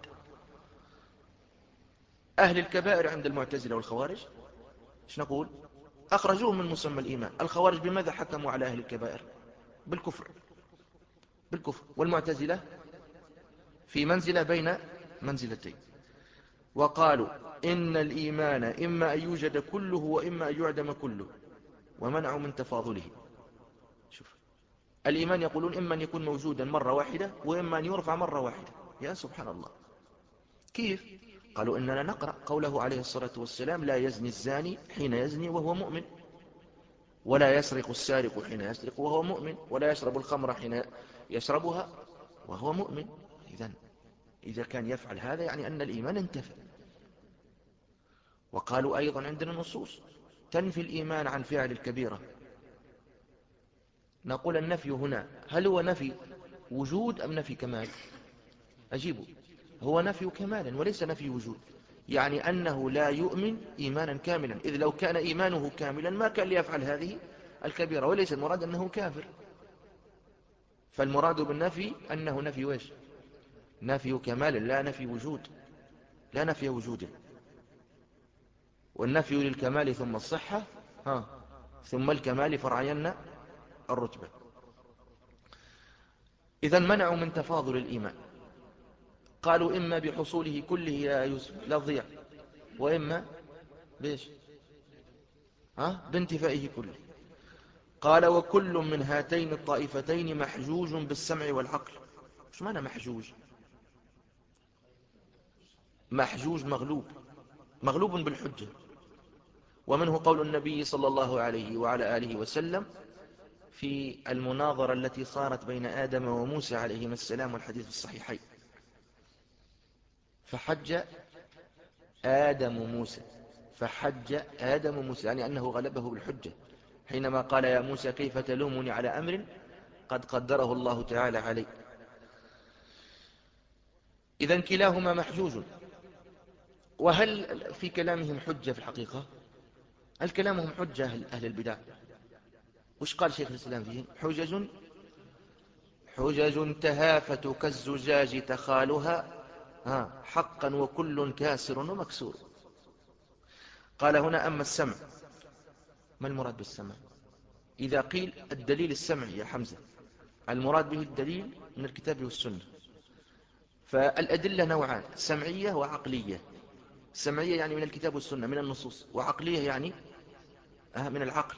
أهل الكبائر عند المعتزلة والخوارج ايش نقول؟ أخرجوهم من مسمى الإيمان. الخوارج بماذا حكموا على أهل الكبائر؟ بالكفر. بالكفر. والمعتزلة في منزلة بين منزلتين، وقالوا إن الإيمان إما أن يوجد كله وإما أن يعدم كله، ومنعوا من تفاضله. شوف، الإيمان يقولون إما أن يكون موجودا مرة واحدة، وإما أن يرفع مرة واحدة. يا سبحان الله، كيف؟ قالوا إننا نقرأ قوله عليه الصلاة والسلام: لا يزني الزاني حين يزني وهو مؤمن، ولا يسرق السارق حين يسرق وهو مؤمن، ولا يشرب الخمر حين يشربها وهو مؤمن. إذن إذا كان يفعل هذا يعني أن الإيمان انتفى. وقالوا أيضا عندنا نصوص تنفي الإيمان عن فعل الكبيرة. نقول: النفي هنا هل هو نفي وجود أم نفي كمال؟ أجيبوا: هو نفي كمال وليس نفي وجود، يعني أنه لا يؤمن إيمانا كاملا، إذ لو كان إيمانه كاملا ما كان ليفعل هذه الكبيرة، وليس المراد أنه كافر. فالمراد بالنفي أنه نفي ويش؟ نفي كمال، لا نفي وجود، لا نفي وجود. والنفي للكمال ثم الصحة، ها ثم الكمال فرعين الرتبة. إذا منعوا من تفاضل الإيمان. قالوا: إما بحصوله كله يا يوسف لا تضيع، وإما بيش ها بانتفائه كله. قال: وكل من هاتين الطائفتين محجوج بالسمع والعقل. مش معنى محجوج؟ محجوج مغلوب، مغلوب بالحجة. ومنه قول النبي صلى الله عليه وعلى آله وسلم في المناظرة التي صارت بين آدم وموسى عليهما السلام، والحديث في الصحيحين: فحج آدم موسى، فحج آدم موسى، يعني أنه غلبه بالحجة حينما قال: يا موسى كيف تلومني على أمر قد قدره الله تعالى علي. إذن كلاهما محجوج. وهل في كلامهم حجة في الحقيقة؟ هل كلامهم حجة أهل البدع؟ وش قال شيخ الإسلام فيهم؟ حجج حجج تهافت كالزجاج تخالها، ها حقا وكل كاسر ومكسور. قال هنا: أما السمع، ما المراد بالسمع؟ إذا قيل الدليل السمعي يا حمزة، المراد به الدليل من الكتاب والسنة. فالأدلة نوعان: سمعية وعقلية. سمعية يعني من الكتاب والسنة من النصوص، وعقلية يعني من العقل.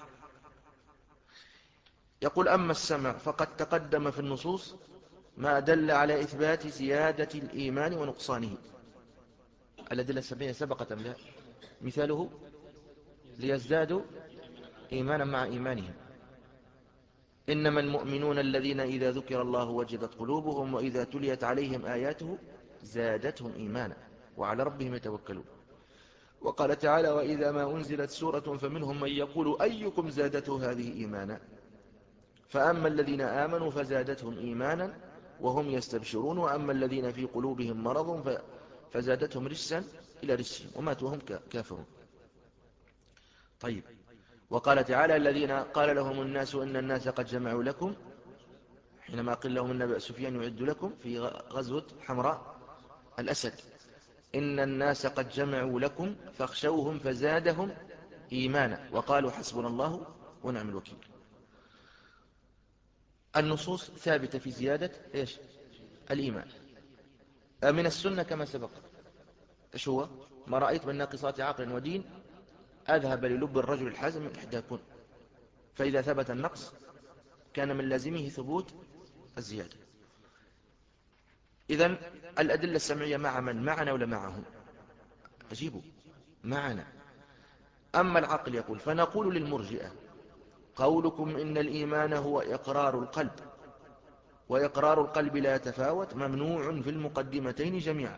يقول أما السمع فقد تقدم في النصوص ما دل على إثبات زيادة الإيمان ونقصانه. الأدلة السمعية سبقت أم لا؟ مثاله ليزدادوا إيمانا مع إيمانهم. إنما المؤمنون الذين إذا ذكر الله وجدت قلوبهم وإذا تليت عليهم آياته زادتهم إيمانا وعلى ربهم يتوكلون. وقال تعالى وإذا ما أنزلت سورة فمنهم من يقول أيكم زادته هذه إيمانا فأما الذين آمنوا فزادتهم إيمانا وهم يستبشرون وأما الذين في قلوبهم مرض فزادتهم رجسا إلى رجسهم وماتوا وهم كافرون. طيب، وقال تعالى الذين قال لهم الناس إن الناس قد جمعوا لكم، حينما قيل لهم النبي سفيان يعد لكم في غزوة حمراء الأسد، إن الناس قد جمعوا لكم فاخشوهم فزادهم إيمانا وقالوا حسبنا الله ونعم الوكيل. النصوص ثابتة في زيادة إيش؟ الإيمان. من السنة كما سبق، إيش هو؟ ما رأيت من ناقصات عقل ودين أذهب للب الرجل الحازم من إحداكن. فإذا ثبت النقص كان من لازمه ثبوت الزيادة. إذن الأدلة السمعية مع من؟ معنا ولا معهم؟ أجيبوا معنا. أما العقل يقول فنقول للمرجئة قولكم إن الإيمان هو إقرار القلب وإقرار القلب لا يتفاوت ممنوع في المقدمتين جميعا.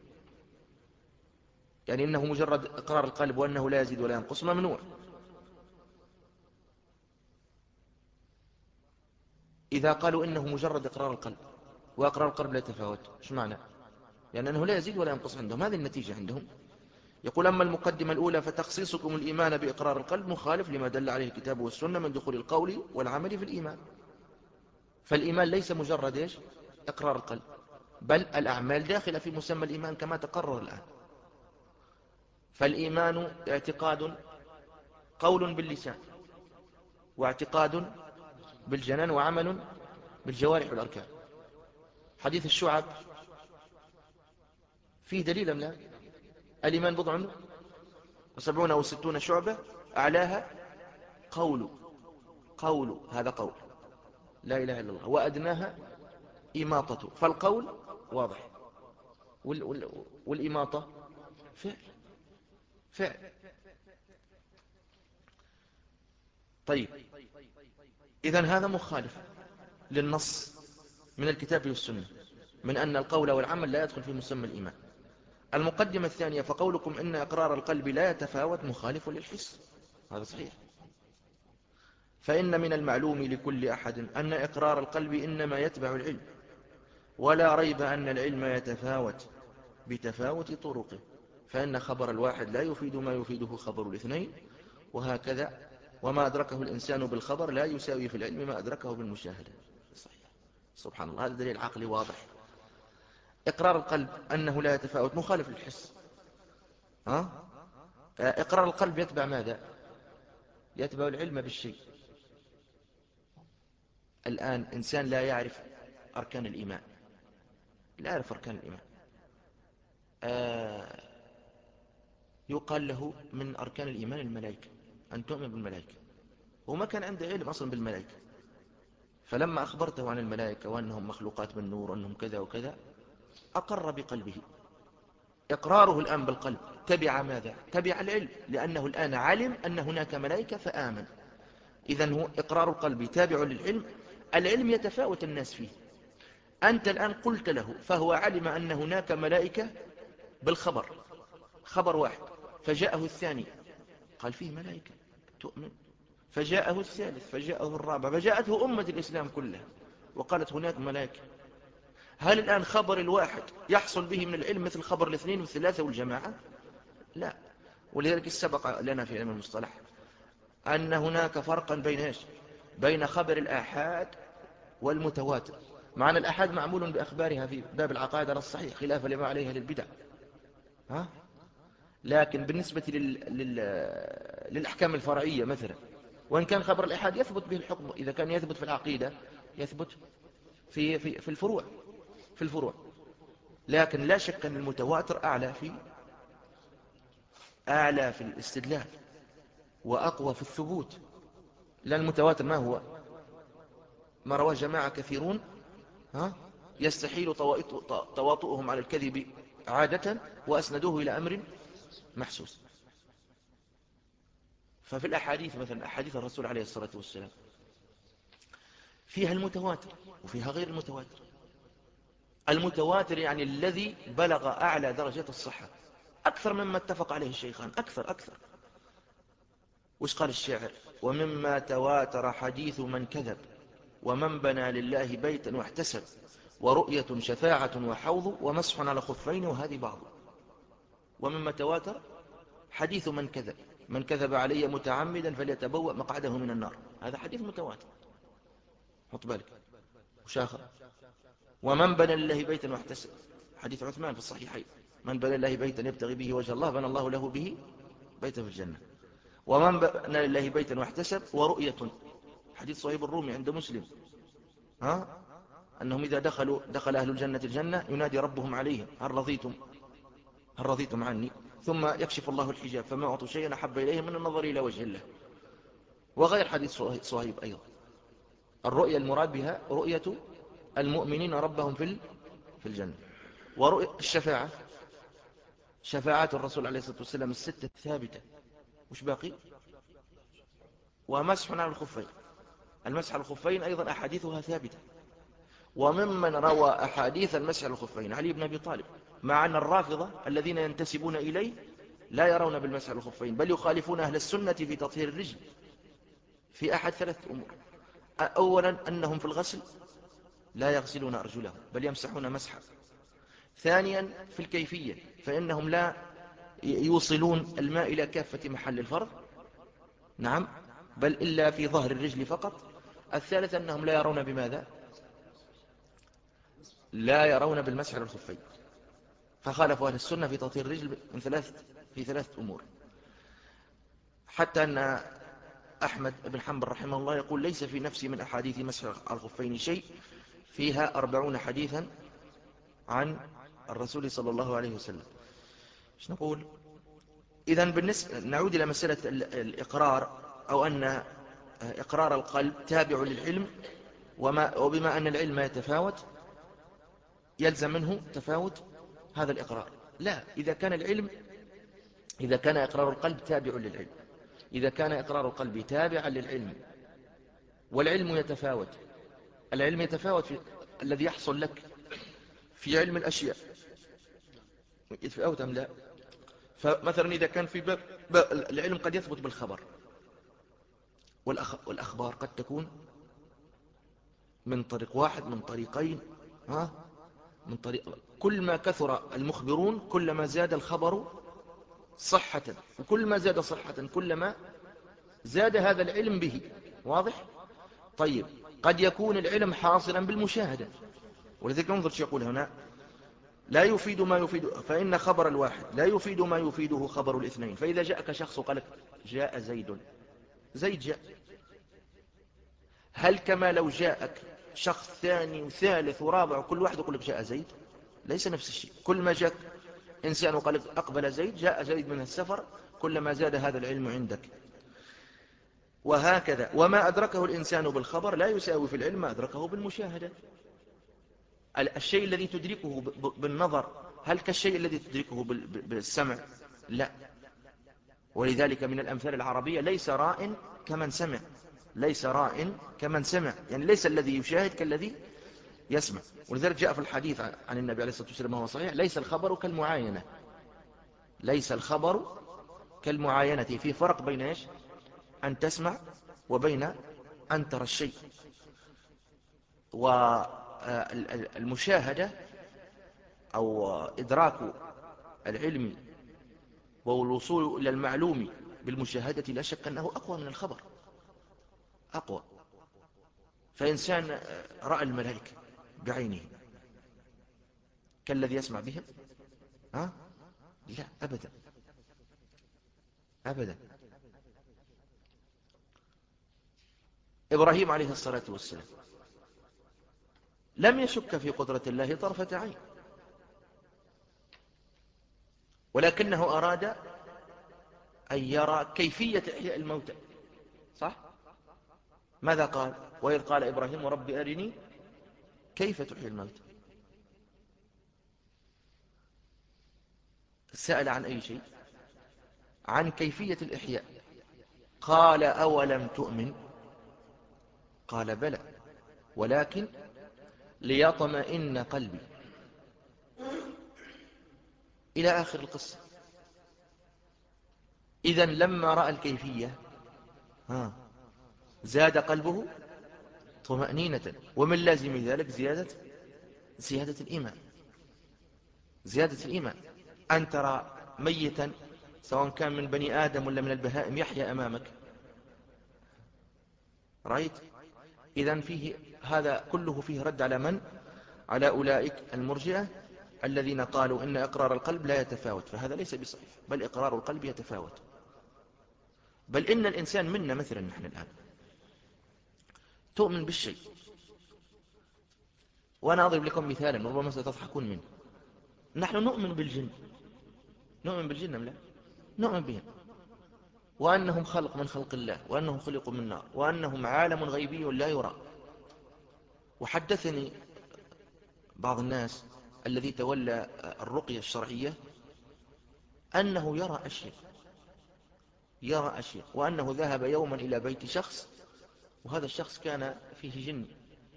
يعني إنه مجرد إقرار القلب وأنه لا يزيد ولا ينقص ممنوع. إذا قالوا إنه مجرد إقرار القلب وإقرار القلب لا يتفاوت، إيش معنى؟ يعني أنه لا يزيد ولا ينقص عندهم، هذه النتيجة عندهم. يقول أما المقدمة الأولى فتخصيصكم الإيمان بإقرار القلب مخالف لما دل عليه الكتاب والسنة من دخول القول والعمل في الإيمان. فالإيمان ليس مجرد إيش؟ إقرار القلب، بل الأعمال داخلة في مسمى الإيمان كما تقرر الآن. فالإيمان اعتقاد قول باللسان واعتقاد بالجنان وعمل بالجوارح والأركان. حديث الشعب فيه دليل أم لا؟ الإيمان بضع وسبعون أو ستون شعبة أعلاها قول قول هذا قول لا إله إلا الله، وأدناها إماطة. فالقول واضح وال وال والإماطة فعل فعل. طيب، إذن هذا مخالف للنص من الكتاب والسنة من أن القول والعمل لا يدخل في مسمى الإيمان. المقدمة الثانية فقولكم إن إقرار القلب لا يتفاوت مخالف للحس، هذا صحيح. فإن من المعلوم لكل أحد أن إقرار القلب إنما يتبع العلم، ولا ريب أن العلم يتفاوت بتفاوت طرقه، فإن خبر الواحد لا يفيد ما يفيده خبر الاثنين، وهكذا وما أدركه الإنسان بالخبر لا يساوي في العلم ما أدركه بالمشاهدة. صحيح، سبحان الله، هذا دليل عقلي واضح. إقرار القلب أنه لا يتفاوت مخالف للحس. ها؟ إقرار القلب يتبع ماذا؟ يتبع العلم بالشيء. الآن إنسان لا يعرف أركان الإيمان، لا يعرف أركان الإيمان، آه يقال له من أركان الإيمان الملائكة، أن تؤمن بالملائكة. هو ما كان عنده علم أصلا بالملائكة، فلما أخبرته عن الملائكة وأنهم مخلوقات من نور وأنهم كذا وكذا أقر بقلبه. إقراره الآن بالقلب تبع ماذا؟ تبع العلم، لأنه الآن علم أن هناك ملائكة فآمن. إذن هو إقرار القلب تابع للعلم. العلم يتفاوت الناس فيه. أنت الآن قلت له فهو علم أن هناك ملائكة بالخبر، خبر واحد، فجاءه الثاني قال فيه ملائكة تؤمن، فجاءه الثالث، فجاءه الرابع، فجاءته أمة الإسلام كلها وقالت هناك ملائكة. هل الآن خبر الواحد يحصل به من العلم مثل خبر الاثنين والثلاثة والجماعة؟ لا. ولذلك سبق لنا في علم المصطلح أن هناك فرقا بين إيش؟ بين خبر الآحاد والمتواتر. معنى الآحاد معمول بأخبارها في باب العقائد على الصحيح خلافا لما عليها للبدع، ها؟ لكن بالنسبة لل... لل... للأحكام الفرعية مثلا، وإن كان خبر الآحاد يثبت به الحكم، إذا كان يثبت في العقيدة يثبت في في في الفروع في الفروع لكن لا شك أن المتواتر أعلى في أعلى في الاستدلال وأقوى في الثبوت. لأن المتواتر ما هو؟ ما رواه جماعة كثيرون ها يستحيل تواطؤهم على الكذب عادة وأسندوه إلى أمر محسوس. ففي الأحاديث مثلا أحاديث الرسول عليه الصلاة والسلام فيها المتواتر وفيها غير المتواتر. المتواتر يعني الذي بلغ أعلى درجات الصحة أكثر مما اتفق عليه الشيخان، أكثر أكثر. وش قال الشاعر؟ ومما تواتر حديث من كذب ومن بنى لله بيتا واحتسب ورؤية شفاعة وحوض ومسح على خفين وهذه بعض. ومما تواتر حديث من كذب، من كذب علي متعمدا فليتبوأ مقعده من النار، هذا حديث متواتر، حط بالك. وشاخر ومن بنى لله بيتا واحتسب، حديث عثمان في الصحيحين، من بنى لله بيتا يبتغي به وجه الله بنى الله له به بيتا في الجنة. ومن بنى لله بيتا واحتسب ورؤية، حديث صهيب الرومي عند مسلم، ها أنهم إذا دخلوا دخل أهل الجنة الجنة ينادي ربهم عليهم هل رضيتم هل رضيتم عني، ثم يكشف الله الحجاب فما أعطوا شيئا أحب إليهم من النظر إلى وجه الله. وغير حديث صهيب أيضا. الرؤية المراد بها رؤية المؤمنين ربهم في في الجنة. ورؤية الشفاعة، شفاعات الرسول عليه الصلاة والسلام الستة ثابتة. وش باقي؟ ومسح على الخفين، المسح على الخفين أيضا أحاديثها ثابتة. وممن روى أحاديث المسح على الخفين علي بن أبي طالب، مع أن الرافضة الذين ينتسبون إليه لا يرون بالمسح على الخفين، بل يخالفون أهل السنة في تطهير الرجل في أحد ثلاث أمور. أولا أنهم في الغسل لا يغسلون أرجلهم بل يمسحون مسحا. ثانيا في الكيفية فإنهم لا يوصلون الماء إلى كافة محل الفرض، نعم، بل إلا في ظهر الرجل فقط. الثالث أنهم لا يرون بماذا؟ لا يرون بالمسح على الخفين، فخالفوا أهل السنة في تطهير الرجل من ثلاث في ثلاث أمور. حتى أن أحمد بن حنبل رحمه الله يقول ليس في نفسي من أحاديث مسح على الخفين شيء، فيها أربعون حديثا عن الرسول صلى الله عليه وسلم. ايش نقول؟ إذن بالنسبة نعود إلى مسألة الإقرار، أو أن إقرار القلب تابع للعلم، وما وبما أن العلم يتفاوت يلزم منه تفاوت هذا الإقرار. لا، إذا كان العلم إذا كان إقرار القلب تابع للعلم، إذا كان إقرار القلب تابعا للعلم والعلم يتفاوت، العلم يتفاوت في الذي يحصل لك في علم الأشياء يتفاوت أم لا؟ فمثلا إذا كان في باب العلم قد يثبت بالخبر، والأخ والأخبار قد تكون من طريق واحد من طريقين، ها من طريق، كل ما كثر المخبرون كلما زاد الخبر صحة، وكل ما زاد صحة كلما زاد هذا العلم به. واضح؟ طيب قد يكون العلم حاصلا بالمشاهدة، ولذلك انظر شو يقول هنا: لا يفيد ما يفيد، فإن خبر الواحد لا يفيد ما يفيده خبر الاثنين. فإذا جاءك شخص وقال لك جاء زيد، زيد جاء، هل كما لو جاءك شخص ثاني وثالث ورابع وكل واحد يقول لك جاء زيد؟ ليس نفس الشيء. كل ما جاءك إنسان وقال لك أقبل زيد، جاء زيد من السفر، كلما زاد هذا العلم عندك. وهكذا وما أدركه الإنسان بالخبر لا يساوي في العلم ما أدركه بالمشاهدة. الشيء الذي تدركه بالنظر هل كالشيء الذي تدركه بالسمع؟ لا. ولذلك من الأمثال العربية ليس راء كمن سمع، ليس راء كمن سمع، يعني ليس الذي يشاهد كالذي يسمع. ولذلك جاء في الحديث عن النبي عليه الصلاة والسلام وهو صحيح: ليس الخبر كالمعاينة، ليس الخبر كالمعاينة. في فرق بين إيش؟ أن تسمع وبين أن ترى الشيء. والمشاهدة أو إدراك العلم والوصول إلى المعلوم بالمشاهدة لا شك أنه أقوى من الخبر، أقوى. فإنسان رأى الملائكة بعينه كالذي يسمع بهم؟ ها؟ لا أبدا أبدا. إبراهيم عليه الصلاة والسلام لم يشك في قدرة الله طرفة عين، ولكنه أراد أن يرى كيفية إحياء الموتى، صح؟ ماذا قال؟ وإذ قال إبراهيم رب أرني كيف تحيي الموتى. سأل عن أي شيء؟ عن كيفية الإحياء. قال أولم تؤمن؟ قال بلى ولكن ليطمئن قلبي، إلى آخر القصة. إذن لما رأى الكيفية ها زاد قلبه طمأنينة، ومن لازم ذلك زيادة زيادة الإيمان. زيادة الإيمان أن ترى ميتا سواء كان من بني آدم ولا من البهائم يحيا أمامك، رأيت؟ إذن فيه هذا كله فيه رد على من؟ على أولئك المرجئة الذين قالوا إن إقرار القلب لا يتفاوت، فهذا ليس بصحيح، بل إقرار القلب يتفاوت. بل إن الإنسان منا مثلا نحن الآن تؤمن بالشيء، وأنا أضرب لكم مثالا ربما ستضحكون منه. نحن نؤمن بالجن، نؤمن بالجن أم لا؟ نؤمن بهم، وأنهم خلق من خلق الله، وأنهم خلقوا من نار، وأنهم عالم غيبي لا يرى. وحدثني بعض الناس الذي تولى الرقية الشرعية أنه يرى أشياء، يرى أشياء، وأنه ذهب يوما إلى بيت شخص، وهذا الشخص كان فيه جن،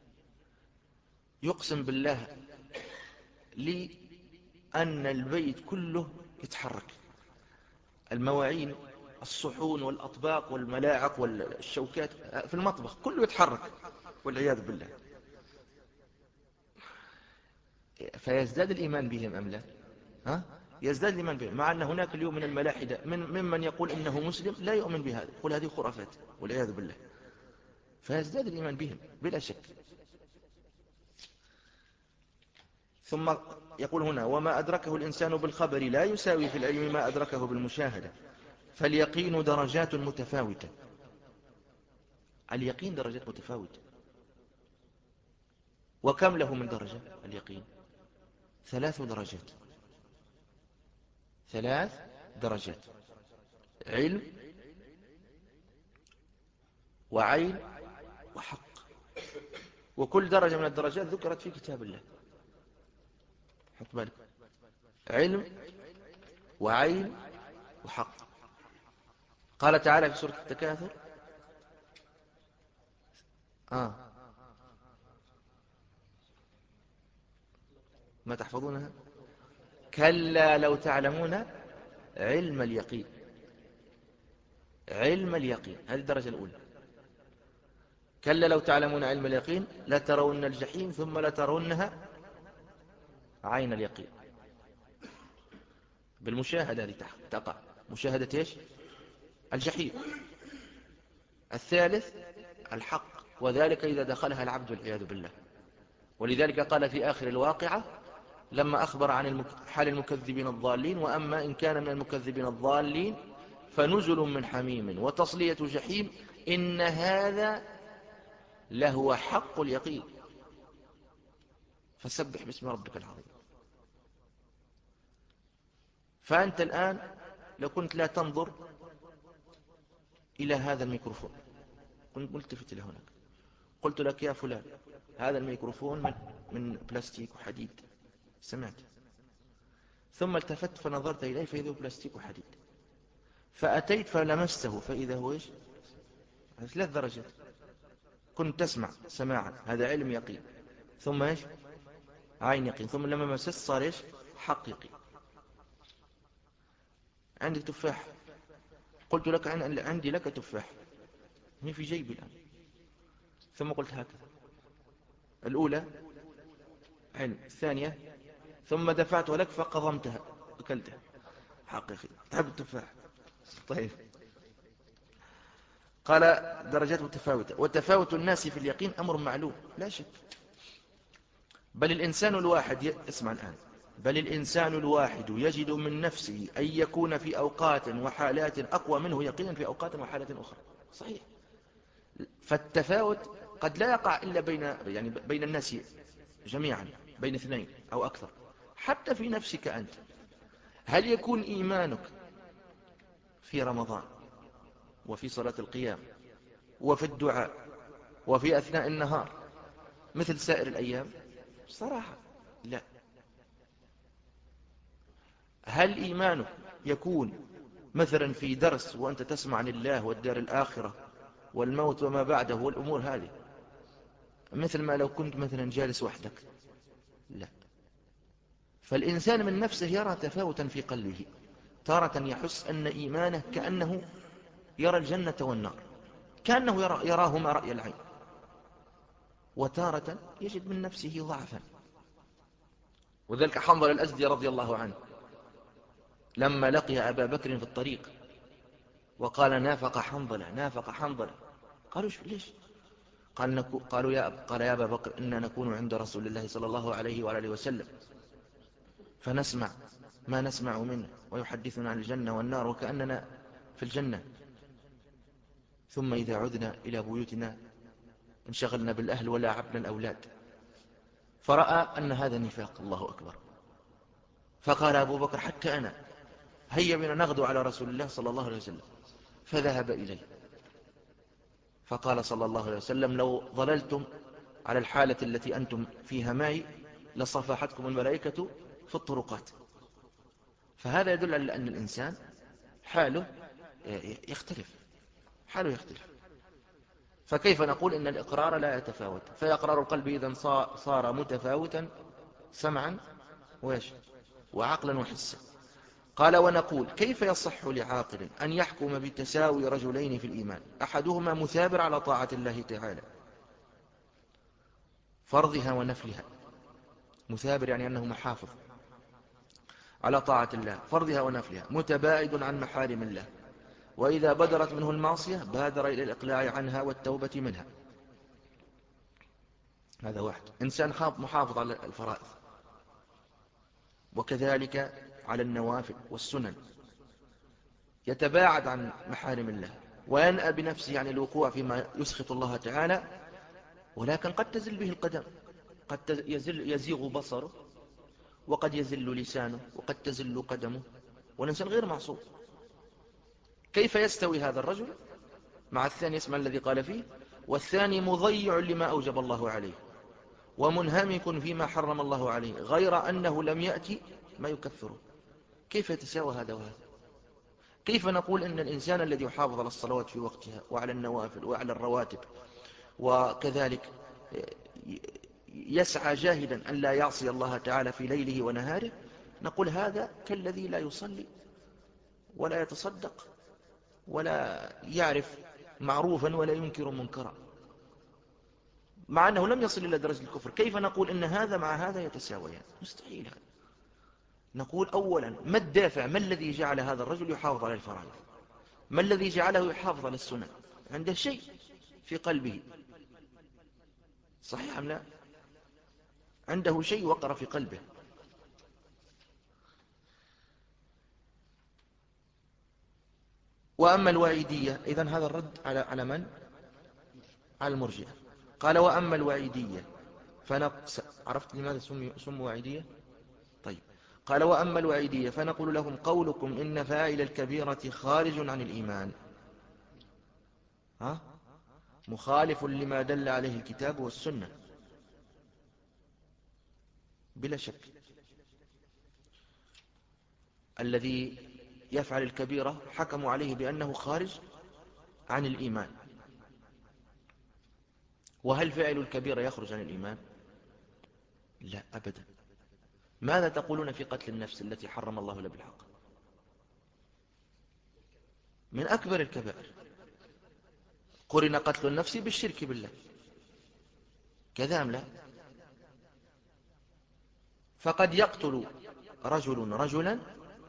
يقسم بالله لي أن البيت كله يتحرك، المواعين، الصحون والأطباق والملاعق والشوكات في المطبخ كله يتحرك والعياذ بالله. فيزداد الإيمان بهم أم لا؟ ها؟ يزداد الإيمان بهم، مع أن هناك اليوم من الملاحدة من ممن يقول إنه مسلم لا يؤمن بهذا، يقول هذه خرافات والعياذ بالله. فيزداد الإيمان بهم بلا شك. ثم يقول هنا وما أدركه الإنسان بالخبر لا يساوي في العلم ما أدركه بالمشاهدة، فاليقين درجات متفاوتة. اليقين درجات متفاوتة. وكم له من درجة اليقين؟ ثلاث درجات. ثلاث درجات: علم وعين وحق. وكل درجة من الدرجات ذكرت في كتاب الله، حط بالك. علم وعين وحق. قال تعالى في سورة التكاثر آه ما تحفظونها؟ كلا لو تعلمون علم اليقين. علم اليقين هذه الدرجة الأولى. كلا لو تعلمون علم اليقين لترون الجحيم ثم لترونها عين اليقين. بالمشاهدة هذه تقع مشاهدة ايش؟ الجحيم. الثالث الحق، وذلك إذا دخلها العبد والعياذ بالله. ولذلك قال في آخر الواقعة لما أخبر عن حال المكذبين الضالين: وأما إن كان من المكذبين الضالين فنزل من حميم وتصلية جحيم إن هذا لهو حق اليقين فسبح باسم ربك العظيم. فأنت الآن لو كنت لا تنظر إلى هذا الميكروفون، كنت ملتفت إلى هناك، قلت لك يا فلان هذا الميكروفون من, من بلاستيك وحديد، سمعت، ثم التفت فنظرت إليه فإذا هو بلاستيك وحديد، فأتيت فلمسته فإذا هو إيش؟ ثلاث درجات. كنت تسمع سماعا، هذا علم يقين، ثم إيش؟ عين يقين، ثم لما مسست صار إيش؟ حق يقين. عندك تفاح، قلت لك عندي لك تفاح، هي في جيبي الآن، ثم قلت هكذا. الأولى علم، الثانية ثم دفعتها لك فقضمتها أكلتها، حقيقي تحب التفاح. طيب، قال درجات متفاوتة. وتفاوت الناس في اليقين أمر معلوم لا شك. بل الإنسان الواحد ي... اسمع الآن، بل الإنسان الواحد يجد من نفسه أن يكون في أوقات وحالات أقوى منه يقينا في أوقات وحالات أخرى. صحيح. فالتفاوت قد لا يقع إلا بين يعني بين الناس جميعا، بين اثنين أو أكثر. حتى في نفسك أنت، هل يكون إيمانك في رمضان وفي صلاة القيام وفي الدعاء وفي أثناء النهار مثل سائر الأيام؟ صراحة لا. هل إيمانك يكون مثلا في درس وأنت تسمع عن الله والدار الآخرة والموت وما بعده والأمور هذه مثل ما لو كنت مثلا جالس وحدك؟ لا. فالإنسان من نفسه يرى تفاوتا في قلبه، تارة يحس أن إيمانه كأنه يرى الجنة والنار، كأنه يرى يراهما رأي العين، وتارة يجد من نفسه ضعفا. وذلك حنظل الأزدي رضي الله عنه لما لقي أبا بكر في الطريق وقال نافق حنظلة نافق حنظلة، قالوا ليش؟ قال, نكو قالوا يا قال يا أبا بكر إنا نكون عند رسول الله صلى الله عليه وآله وسلم فنسمع ما نسمع منه ويحدثنا عن الجنة والنار وكأننا في الجنة، ثم إذا عدنا إلى بيوتنا انشغلنا بالأهل ولاعبنا الأولاد. فرأى أن هذا نفاق. الله أكبر. فقال أبو بكر حتى أنا، هيا بنا نغدو على رسول الله صلى الله عليه وسلم. فذهب إليه فقال صلى الله عليه وسلم لو ظللتم على الحالة التي أنتم فيها معي لصفحتكم الملائكة في الطرقات. فهذا يدل على أن الإنسان حاله يختلف، حاله يختلف. فكيف نقول إن الإقرار لا يتفاوت؟ فيقرار القلب إذن صار متفاوتا سمعا ويش وعقلا وحسا. قال ونقول كيف يصح لعاقل أن يحكم بتساوي رجلين في الإيمان أحدهما مثابر على طاعة الله تعالى فرضها ونفلها، مثابر يعني أنه محافظ على طاعة الله فرضها ونفلها، متباعد عن محارم الله، وإذا بدرت منه المعصية بادر إلى الإقلاع عنها والتوبة منها. هذا واحد إنسان محافظ على الفرائض وكذلك على النوافل والسنن، يتباعد عن محارم الله وينأى بنفسه عن الوقوع فيما يسخط الله تعالى، ولكن قد تزل به القدم، قد يزل يزيغ بصره، وقد يزل لسانه، وقد تزل قدمه، والإنسان غير معصوم. كيف يستوي هذا الرجل مع الثاني؟ اسمع الذي قال فيه والثاني مضيع لما أوجب الله عليه ومنهمك فيما حرم الله عليه غير أنه لم يأتي ما يكفره. كيف يتساوى هذا وهذا؟ كيف نقول أن الإنسان الذي يحافظ على الصلوات في وقتها وعلى النوافل وعلى الرواتب وكذلك يسعى جاهدا أن لا يعصي الله تعالى في ليله ونهاره، نقول هذا كالذي لا يصلي ولا يتصدق ولا يعرف معروفا ولا ينكر منكرا، مع أنه لم يصل إلى درجة الكفر. كيف نقول إن هذا مع هذا يتساويان؟ مستحيل هذا. نقول أولا ما الدافع؟ ما الذي جعل هذا الرجل يحافظ على الفرائض؟ ما الذي جعله يحافظ على السنن؟ عنده شيء في قلبه، صحيح أم لا؟ عنده شيء وقر في قلبه. وأما الوعيدية، إذن هذا الرد على على من؟ على المرجئة. قال وأما الوعيدية فنقص. عرفت لماذا سموا وعيدية؟ طيب. قال وأما الوعيدية فنقول لهم قولكم إن فاعل الكبيرة خارج عن الإيمان ها؟ مخالف لما دل عليه الكتاب والسنة بلا شك. الذي يفعل الكبيرة حكموا عليه بأنه خارج عن الإيمان. وهل فعل الكبيرة يخرج عن الإيمان؟ لا أبدا. ماذا تقولون في قتل النفس التي حرم الله له بالحق؟ من أكبر الكبائر. قرن قتل النفس بالشرك بالله، كذا أم لا؟ فقد يقتل رجل رجلا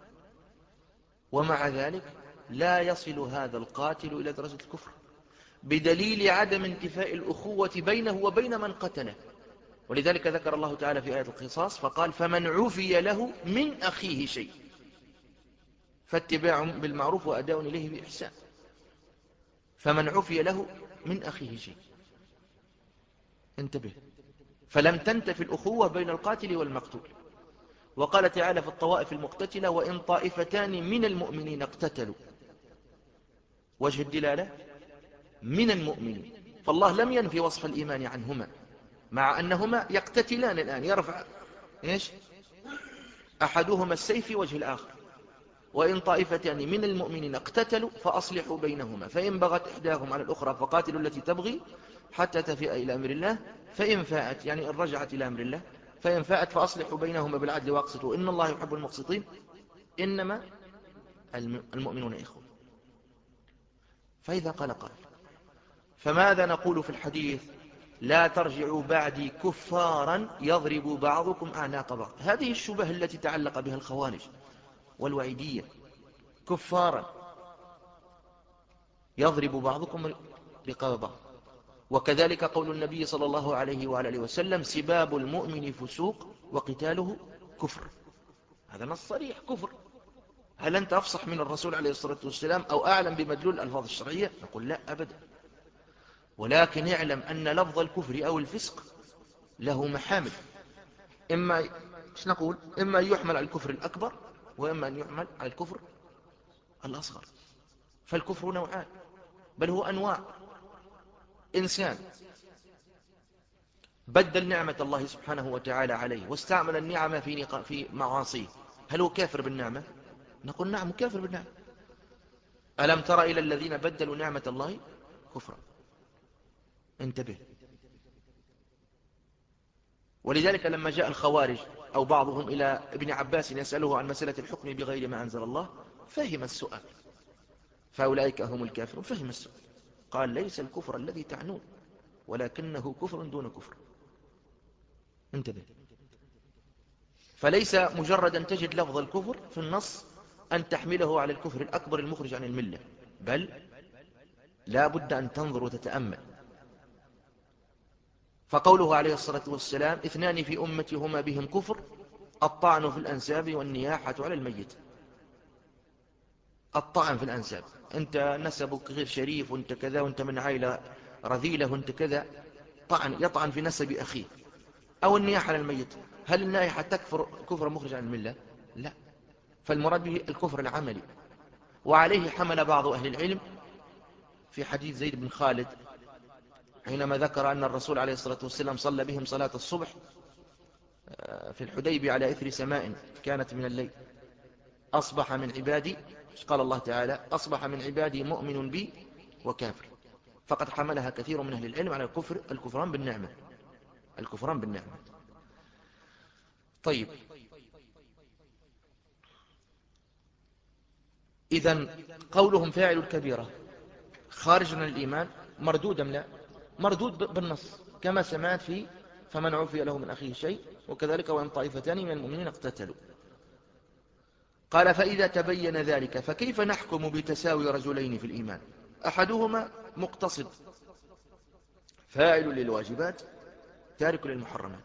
ومع ذلك لا يصل هذا القاتل إلى درجة الكفر بدليل عدم انتفاء الأخوة بينه وبين من قتله. ولذلك ذكر الله تعالى في آية القصاص فقال فمن عفي له من أخيه شيء فاتباع بالمعروف وأداء إليه بإحسان. فمن عفي له من أخيه شيء، انتبه، فلم تنتفي الأخوة بين القاتل والمقتول. وقال تعالى في الطوائف المقتتلة وإن طائفتان من المؤمنين اقتتلوا وجه الدلالة من المؤمنين، فالله لم ينفي وصف الإيمان عنهما، مع أنهما يقتتلان الآن، يرفع إيش أحدهما السيف في وجه الآخر. وإن طائفتان من المؤمنين اقتتلوا فأصلحوا بينهما، فإن بغت إحداهم على الأخرى فقاتلوا التي تبغي حتى تفيء إلى أمر الله، فإن فاءت يعني إن رجعت إلى أمر الله، فإن فاءت فأصلحوا بينهما بالعدل واقسطوا إن الله يحب المقسطين، إنما المؤمنون إخوة. فإذا قال قائل فماذا نقول في الحديث لا ترجعوا بعدي كفارا يضرب بعضكم أعناق بعض؟ هذه الشبهة التي تعلق بها الخوارج والوعيدية، كفارا يضرب بعضكم رقاب بعض. وكذلك قول النبي صلى الله عليه وعلى وسلم سباب المؤمن فسوق وقتاله كفر، هذا نص صريح كفر. هل أنت أفصح من الرسول عليه الصلاة والسلام أو أعلم بمدلول الألفاظ الشرعية؟ نقول لا أبدا، ولكن اعلم أن لفظ الكفر أو الفسق له محامل، إما إيش نقول إما أن يحمل على الكفر الأكبر وإما أن يحمل على الكفر الأصغر. فالكفر نوعان، بل هو أنواع. إنسان بدل نعمة الله سبحانه وتعالى عليه واستعمل النعمة في في معاصيه، هل هو كافر بالنعمة؟ نقول نعم كافر بالنعمة. ألم تر إلى الذين بدلوا نعمة الله كفرا؟ انتبه. ولذلك لما جاء الخوارج أو بعضهم إلى ابن عباس يسأله عن مسألة الحكم بغير ما أنزل الله، فهم السؤال، فأولئك هم الكافرون، فهم السؤال، قال ليس الكفر الذي تعنون ولكنه كفر دون كفر. انتبه. فليس مجرد أن تجد لفظ الكفر في النص أن تحمله على الكفر الأكبر المخرج عن الملة، بل لا بد أن تنظر وتتأمل. فقوله عليه الصلاة والسلام اثنان في أمتي هما بهم كفر الطعن في الأنساب والنياحة على الميت. الطعن في الأنساب، أنت نسبك غير شريف وأنت كذا وأنت من عائلة رذيلة وأنت كذا، طعن يطعن في نسب أخيه. أو النياحة على الميت، هل النياحة تكفر كفر مخرج عن الملة؟ لا، فالمراد به الكفر العملي. وعليه حمل بعض أهل العلم في حديث زيد بن خالد حينما ذكر أن الرسول عليه الصلاة والسلام صلى بهم صلاة الصبح في الحديبية على إثر سماء كانت من الليل، أصبح من عبادي، قال الله تعالى أصبح من عبادي مؤمن بي وكافر. فقد حملها كثير من أهل العلم على الكفر، الكفران بالنعمة، الكفران بالنعمة. طيب، إذن قولهم فاعل الكبيرة خارج من الإيمان مردود أم لا؟ مردود بالنص كما سمعت في فمن عفي له من أخيه شيء، وكذلك وإن طائفتان من المؤمنين اقتتلوا. قال فإذا تبين ذلك فكيف نحكم بتساوي رجلين في الإيمان أحدهما مقتصد فاعل للواجبات تارك للمحرمات؟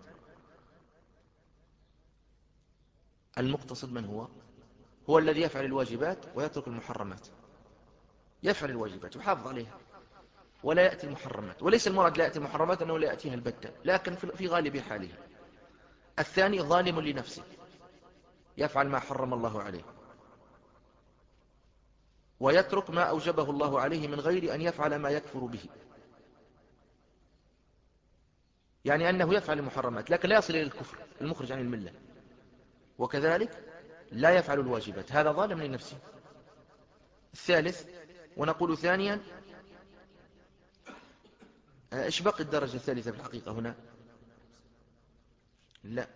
المقتصد من هو؟ هو الذي يفعل الواجبات ويترك المحرمات، يفعل الواجبات ويحافظ عليها ولا يأتي المحرمات، وليس المراد لا يأتي المحرمات أنه لا يأتيها البتة، لكن في غالب حاله. الثاني ظالم لنفسه يفعل ما حرم الله عليه ويترك ما أوجبه الله عليه من غير أن يفعل ما يكفر به، يعني أنه يفعل المحرمات لكن لا يصل إلى الكفر المخرج عن الملة، وكذلك لا يفعل الواجبات، هذا ظالم لنفسه. الثالث، ونقول ثانيا ايش بقي الدرجة الثالثة في الحقيقة هنا؟ لا،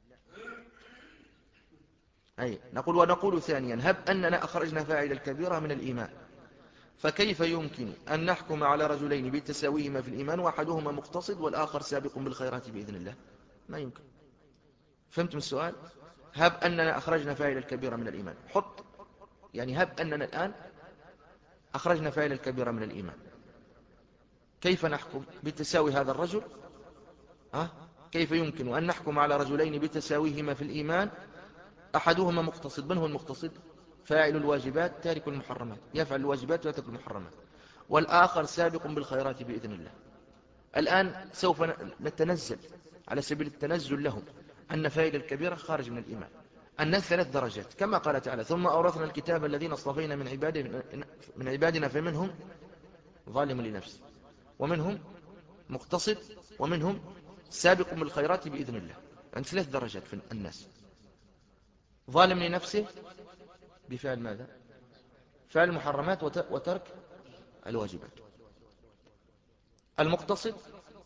أي نقول ونقول ثانيا هب أننا أخرجنا فاعل الكبيرة من الإيمان، فكيف يمكن أن نحكم على رجلين بتساويهما في الإيمان وأحدهما مقتصد والآخر سابق بالخيرات بإذن الله؟ ما يمكن. فهمتم السؤال؟ هب أننا أخرجنا فاعل الكبيرة من الإيمان، حط يعني هب أننا الآن أخرجنا فاعل الكبيرة من الإيمان، كيف نحكم بتساوي هذا الرجل؟ أه؟ كيف يمكن أن نحكم على رجلين بتساويهما في الإيمان أحدهما مقتصد؟ من هو المقتصد؟ فاعل الواجبات تارك المحرمات، يفعل الواجبات ويترك المحرمات، والآخر سابق بالخيرات بإذن الله. الآن سوف نتنزل على سبيل التنزل لهم أن فاعل الكبيرة خارج من الإيمان، الناس ثلاث درجات كما قال تعالى: ثم أورثنا الكتاب الذين اصطفينا من عبادنا, من عبادنا فمنهم ظالم لنفسه ومنهم مقتصد ومنهم سابق بالخيرات بإذن الله. يعني ثلاث درجات في الناس: ظالم لنفسه بفعل ماذا؟ فعل المحرمات وترك الواجبات. المقتصد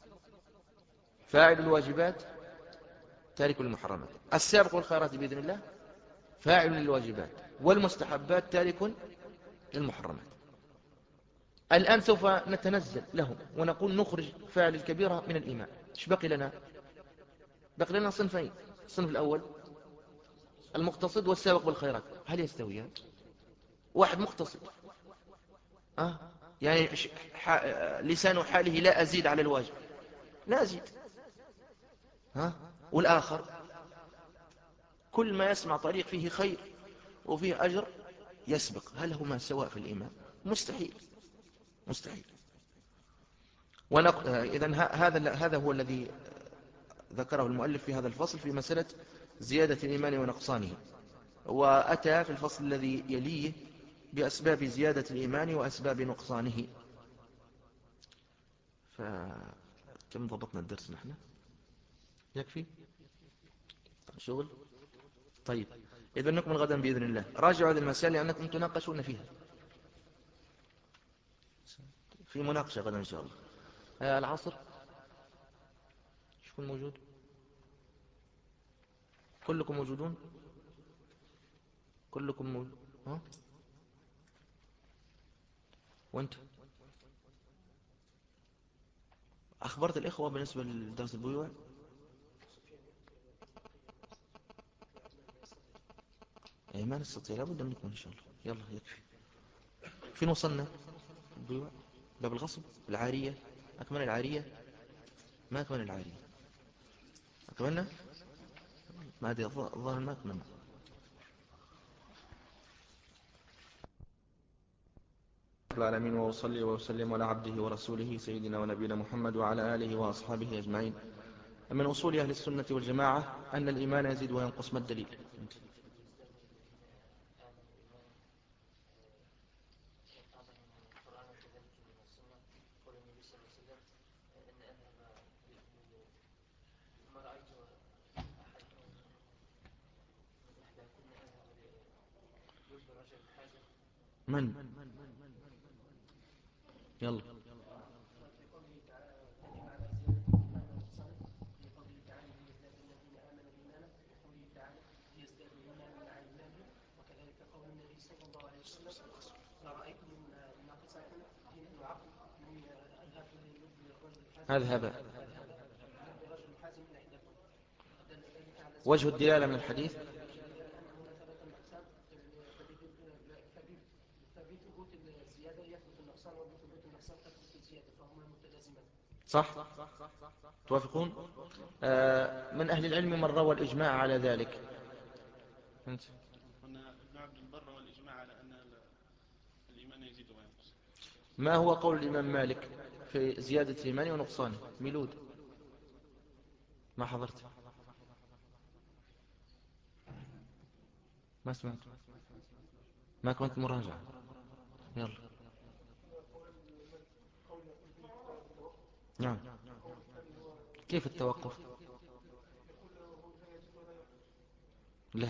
فاعل الواجبات تارك المحرمات. السابق بالخيرات بإذن الله فاعل للواجبات والمستحبات تارك للمحرمات. الآن سوف نتنزل لهم ونقول نخرج فاعل الكبيرة من الإيمان. ايش بقي لنا؟ بقي لنا صنفين: الصنف الأول المقتصد والسابق بالخيرات. هل يستويان؟ واحد مقتصد أه؟ يعني ح... لسان حاله لا أزيد على الواجب، لا أزيد ها؟ والآخر كل ما يسمع طريق فيه خير وفيه أجر يسبق. هل هما سواء في الإيمان؟ مستحيل، مستحيل. ونق... إذن هذا هذا هو الذي ذكره المؤلف في هذا الفصل في مسألة زيادة الإيمان ونقصانه، وأتى في الفصل الذي يليه بأسباب زيادة الإيمان وأسباب نقصانه. فكم ضبطنا الدرس نحن؟ يكفي شغل؟ طيب، إذن نكمل غدا بإذن الله. راجعوا هذه المسائل لأنكم تناقشون فيها في مناقشة غدا إن شاء الله. آه العصر شكون موجود؟ كلكم موجودون؟ كلكم موجود؟ ها؟ وانت أخبرت الإخوة بالنسبة لدرس البيوع؟ أي ما نستطيع، لابد أن نكون إن شاء الله. يلا يكفي. فين وصلنا؟ البيوع، باب الغصب، العارية. أكمل العارية؟ ما أكمل العارية؟ أكملنا؟ ما أدري، الظاهر ما أكملنا. العالمين، وأصلي وأسلم على عبده ورسوله سيدنا ونبينا محمد وعلى آله وأصحابه أجمعين. من أصول أهل السنة والجماعة أن الإيمان يزيد وينقص. ما الدليل؟ من؟ يلا. هذا هباء. وجه الدلالة من الحديث صح؟ توافقون؟ آه من أهل العلم من روى الإجماع على ذلك؟ أنت؟ قلنا ابن عبد البر والإجماع على أن الإيمان يزيد وينقص. ما هو قول الإمام مالك في زيادة الإيمان ونقصانه؟ ميلود ما حضرت؟ ما سمعت؟ ما كنت مراجعة؟ يلا. نعم. كيف التوقف؟ لا،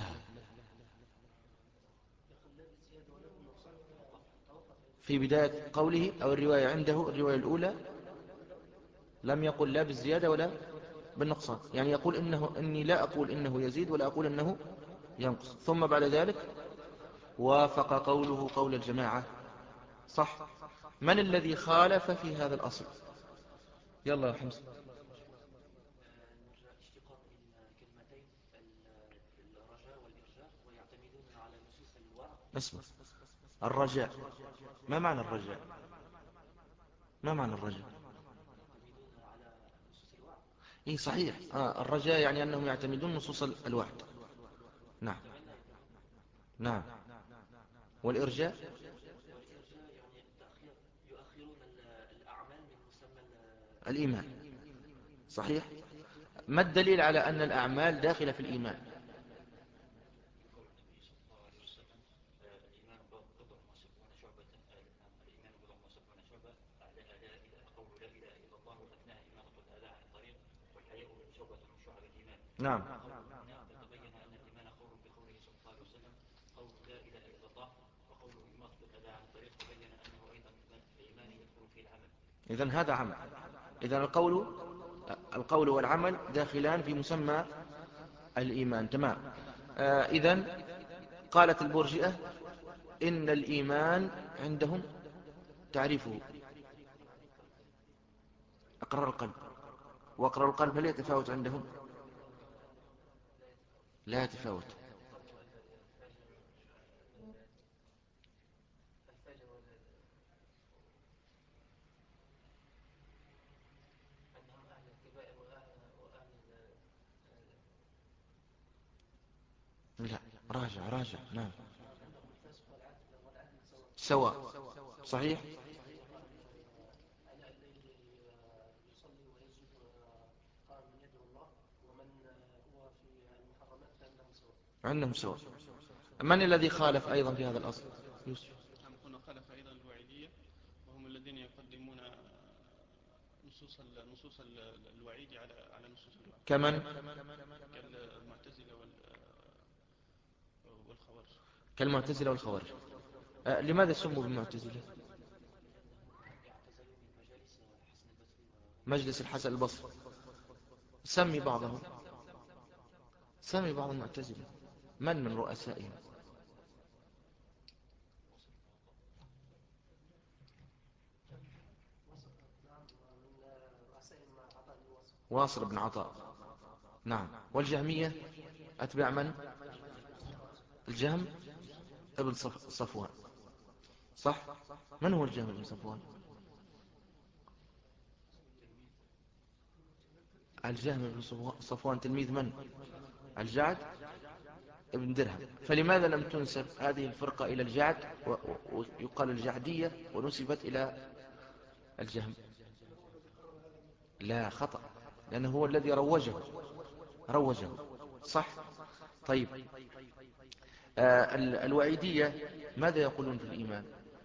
في بداية قوله أو الرواية عنده، الرواية الأولى لم يقل لا بالزيادة ولا بالنقصان، يعني يقول إنه إني لا أقول إنه يزيد ولا أقول إنه ينقص. ثم بعد ذلك وافق قوله قول الجماعة. صح. من الذي خالف في هذا الأصل؟ يلا يا حمزة. اسمع، الرجاء. ما معنى الرجاء؟ ما معنى الرجاء؟ إيه صحيح. آه الرجاء يعني أنهم يعتمدون نصوص الوعد. نعم، نعم. والإرجاء الإيمان. صحيح. ما الدليل على أن الأعمال داخلة في الإيمان؟ نعم. إذن هذا عمل. إذن القول القول والعمل داخلان في مسمى الإيمان. تمام. آه إذن قالت البرجئة إن الإيمان عندهم تعريفه أقرار القلب، وأقرار القلب هل يتفاوت عندهم؟ لا يتفاوت. لا، راجع راجع. نعم، سواء. صحيح. عندهم سواء. من الذي خالف أيضا في هذا الأصل؟ يوسف. نعم، هنا خالف أيضا الوعيدية، وهم الذين يقدمون نصوص نصوص الوعيد على على نصوص الوعد. كمن؟ كالمعتزلة والخوارج. كالمعتزلة والخوارج. أه لماذا سموا بالمعتزلة؟ مجلس الحسن البصري. سمي بعضهم، سمي بعض المعتزلة. من من رؤسائهم؟ واصل بن عطاء. نعم. والجهمية أتبع من؟ الجهم ابن صفوان. صح. من هو الجهم ابن صفوان؟ الجهم ابن صفوان تلميذ من؟ الجعد ابن درهم. فلماذا لم تنسب هذه الفرقة إلى الجعد ويقال الجعدية ونسبت إلى الجهم؟ لا، خطأ، لأنه هو الذي روجه روجه صح. طيب. آه الوعيدية ماذا يقولون في الإيمان؟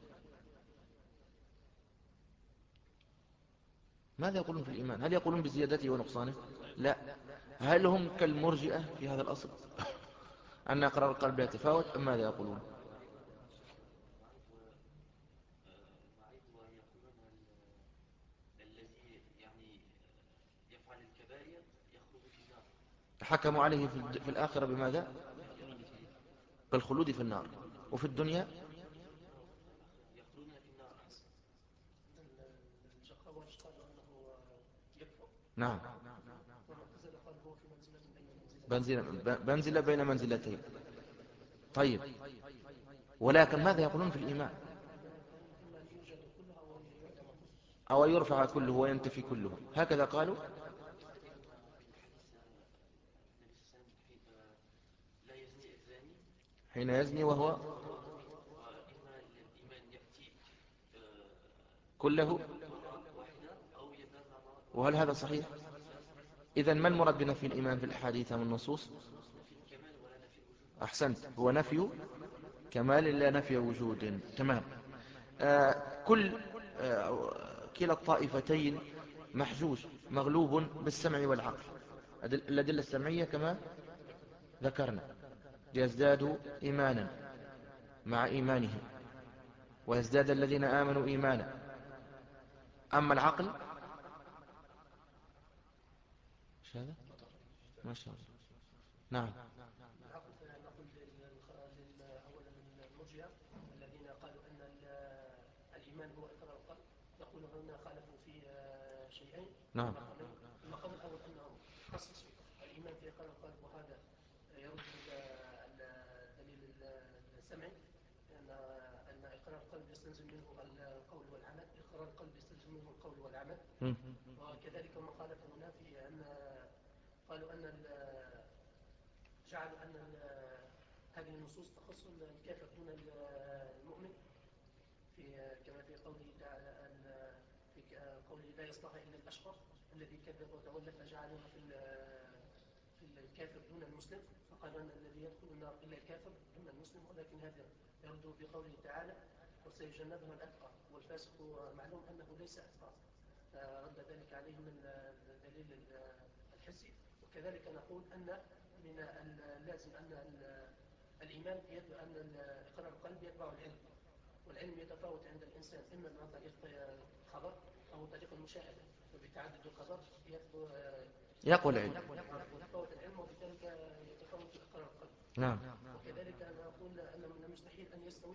ماذا يقولون في الإيمان؟ هل يقولون بزيادته ونقصانه؟ لا. هل هم كالمرجئة في هذا الأصل أن أقرار القلب لا يتفاوت، أم ماذا يقولون؟ حكموا عليه في الآخرة بماذا؟ بالخلود في النار. وفي الدنيا نعم بنزل بين منزلتين. طيب، ولكن ماذا يقولون في الإيمان؟ أو يرفع كله وينتفي كله، هكذا قالوا. حين يزني وهو كله. وهل هذا صحيح؟ إذن ما المراد بنفي الإيمان في الأحاديث من النصوص؟ أحسنت، هو نفي كمال لا نفي وجود. تمام. آه كل آه كلا الطائفتين محجوج مغلوب بالسمع والعقل. الأدلة السمعية كما ذكرنا ليزدادوا إيمانا مع إيمانهم، ويزداد الذين آمنوا إيمانا. أما العقل ايش هذا؟ ما شاء الله. نعم. العقل نقول أولا للمرجئة الذين قالوا أن الإيمان هو إقرار القلب، نقول هنا خالفوا في شيئين. نعم. المقام الأول أنهم خصصوا الإيمان في إقرار القلب، وهذا يرد الدليل السمعي، أن أن إقرار القلب يستلزم منه القول والعمل، إقرار القلب يستلزم منه القول والعمل. م. وكذلك هم خالفوا هنا في أن قالوا أن جعلوا أن هذه النصوص تخص الكافر دون المؤمن، في كما في قوله تعالى في قوله لا يصلح إلا الأشقى الذي كذب وتولى، فجعلوها في في الكافر دون المسلم، فقالوا أن الذي يدخل النار إلا الكافر دون المسلم، ولكن هذا يرد في قوله تعالى وسيجنبها الأتقى، والفاسق معلوم أنه ليس أتقى، فرد ذلك عليهم الدليل الحسي. وكذلك نقول أن من اللازم أن الإيمان أن إقرار القلب يتبع العلم، والعلم يتفاوت عند الإنسان إما من طريق الخبر أو طريق المشاهدة، وبتعدد الخبر يقول العلم يتفاوت العلم، وبذلك يتفاوت إقرار القلب. نعم. وكذلك نقول أن من المستحيل أن يستوي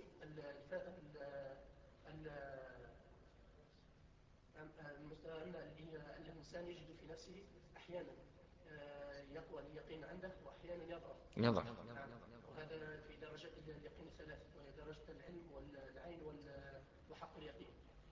أن الإنسان يجد في نفسه أحيانا يقوى اليقين عنده وأحيانا يضعف. يضعف. وهذا في درجات اليقين ثلاث، وهي درجة العلم والعين وحق اليقين.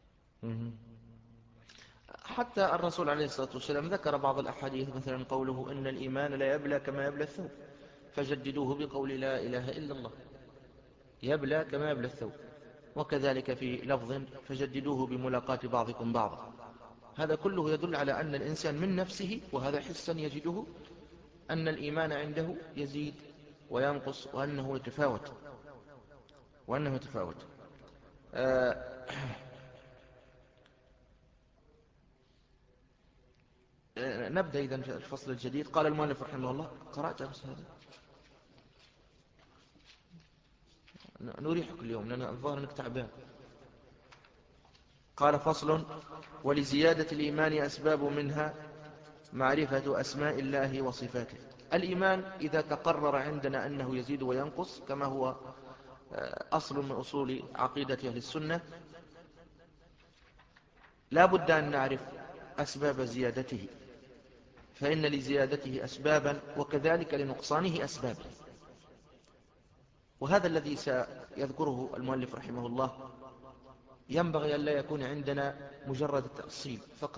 حتى الرسول عليه الصلاة والسلام ذكر بعض الأحاديث، مثلا قوله إن الإيمان لا يبلى كما يبلى الثوب، فجددوه بقول لا إله إلا الله، يبلى كما يبلى الثوب. وكذلك في لفظ فجددوه بملاقاة بعضكم بعضا. هذا كله يدل على أن الإنسان من نفسه، وهذا حسا يجده، أن الإيمان عنده يزيد وينقص، وأنه يتفاوت وأنه يتفاوت آه نبدأ إذن في الفصل الجديد. قال المؤلف رحمه الله، قرأت أمس هذا، نريحك اليوم لأن الظاهر أنك تعبان. قال فصل: ولزيادة الإيمان أسباب، منها معرفة أسماء الله وصفاته. الإيمان إذا تقرر عندنا أنه يزيد وينقص كما هو أصل من أصول عقيدة أهل السنة، لا بد أن نعرف أسباب زيادته، فإن لزيادته أسبابا وكذلك لنقصانه أسباب. وهذا الذي سيذكره المؤلف رحمه الله ينبغي أن لا يكون عندنا مجرد التأصيل فقط.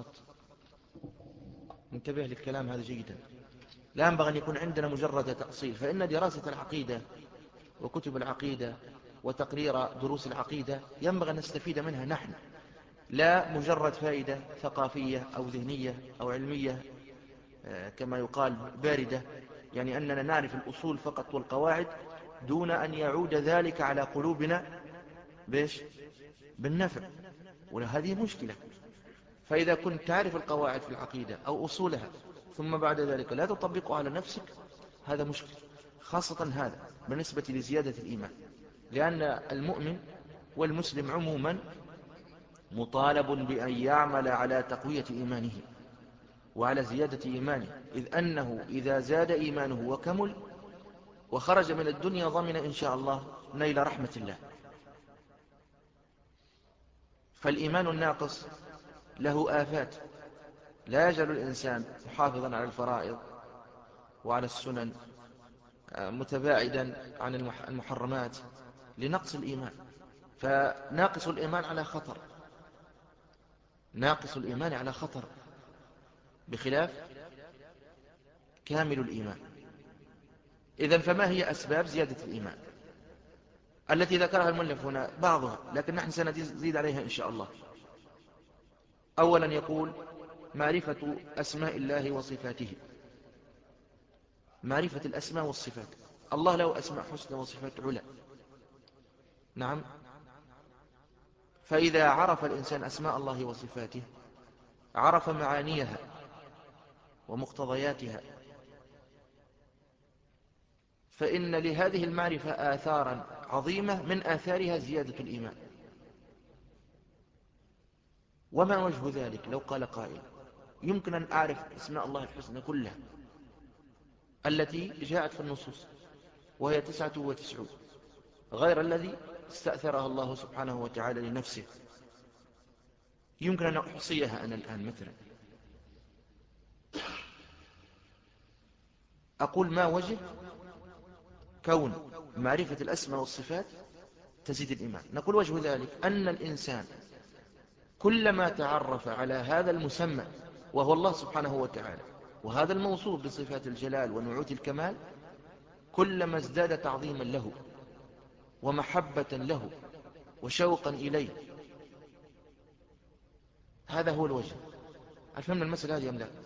انتبه للكلام هذا جيدا. لا ينبغي أن يكون عندنا مجرد تأصيل، فإن دراسة العقيدة وكتب العقيدة وتقرير دروس العقيدة ينبغي أن نستفيد منها نحن، لا مجرد فائدة ثقافية أو ذهنية أو علمية كما يقال باردة، يعني أننا نعرف الأصول فقط والقواعد دون أن يعود ذلك على قلوبنا بيش بالنفع، وهذه مشكلة. فإذا كنت تعرف القواعد في العقيدة أو أصولها ثم بعد ذلك لا تطبقها على نفسك، هذا مشكل، خاصة هذا بالنسبة لزيادة الإيمان، لأن المؤمن والمسلم عموما مطالب بأن يعمل على تقوية إيمانه وعلى زيادة إيمانه، إذ أنه إذا زاد إيمانه وكمل وخرج من الدنيا ضمن إن شاء الله نيل رحمة الله. فالإيمان الناقص له آفات، لا يزال الإنسان محافظا على الفرائض وعلى السنن، متباعدا عن المحرمات لنقص الإيمان. فناقص الإيمان على خطر، ناقص الإيمان على خطر بخلاف كامل الإيمان. إذن فما هي أسباب زيادة الإيمان التي ذكرها المؤلف هنا؟ بعضها، لكن نحن سنزيد عليها إن شاء الله. أولا يقول معرفة أسماء الله وصفاته، معرفة الأسماء والصفات. الله له أسماء حسنى وصفات علا، نعم. فإذا عرف الإنسان أسماء الله وصفاته عرف معانيها ومقتضياتها، فإن لهذه المعرفة آثارا عظيمة، من آثارها زيادة الإيمان. وما وجه ذلك؟ لو قال قائل يمكن أن أعرف أسماء الله الحسنى كلها التي جاءت في النصوص وهي تسعة وتسعون غير الذي استأثرها الله سبحانه وتعالى لنفسه، يمكن أن أحصيها أنا الآن مثلا. أقول ما وجه كون معرفة الأسماء والصفات تزيد الإيمان؟ نقول وجه ذلك أن الإنسان كلما تعرف على هذا المسمى وهو الله سبحانه وتعالى، وهذا الموصوف بصفات الجلال ونعوت الكمال، كلما ازداد تعظيما له ومحبة له وشوقا إليه. هذا هو الوجه. أفهمنا المسألة هذه أم لا؟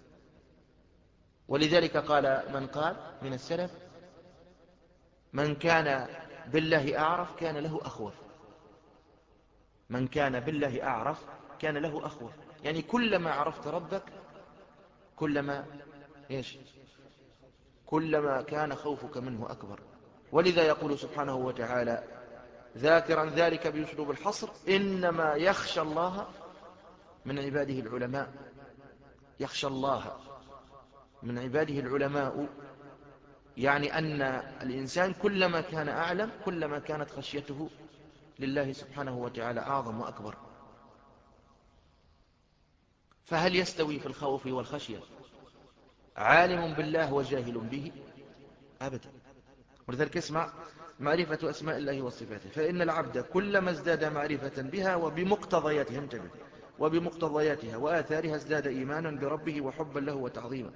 ولذلك قال من قال من السلف: من كان بالله أعرف كان له أخوف. من كان بالله أعرف كان له أخوف، يعني كلما عرفت ربك كلما إيش؟ كلما كان خوفك منه أكبر. ولذا يقول سبحانه وتعالى ذاكرا ذلك بأسلوب الحصر: إنما يخشى الله من عباده العلماء. يخشى الله من عباده العلماء، يعني أن الإنسان كلما كان أعلم كلما كانت خشيته لله سبحانه وتعالى أعظم وأكبر. فهل يستوي في الخوف والخشية عالم بالله وجاهل به؟ أبدا. ولذلك اسمع: معرفة أسماء الله وصفاته، فإن العبد كلما ازداد معرفة بها وبمقتضياتها، انتبه، وبمقتضياتها وآثارها ازداد إيمانا بربه وحبا له وتعظيما.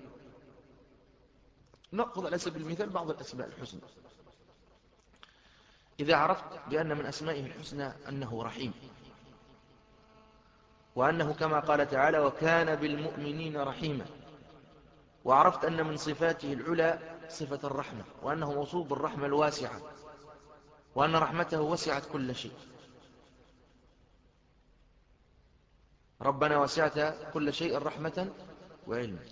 نأخذ على سبيل المثال بعض الأسماء الحسنى. إذا عرفت بأن من أسمائه الحسنى أنه رحيم، وأنه كما قال تعالى وكان بالمؤمنين رحيما، وعرفت أن من صفاته العلى صفة الرحمة، وأنه موصوف بالرحمة الواسعة، وأن رحمته وسعت كل شيء. ربنا وسعت كل شيء رحمة وعلما.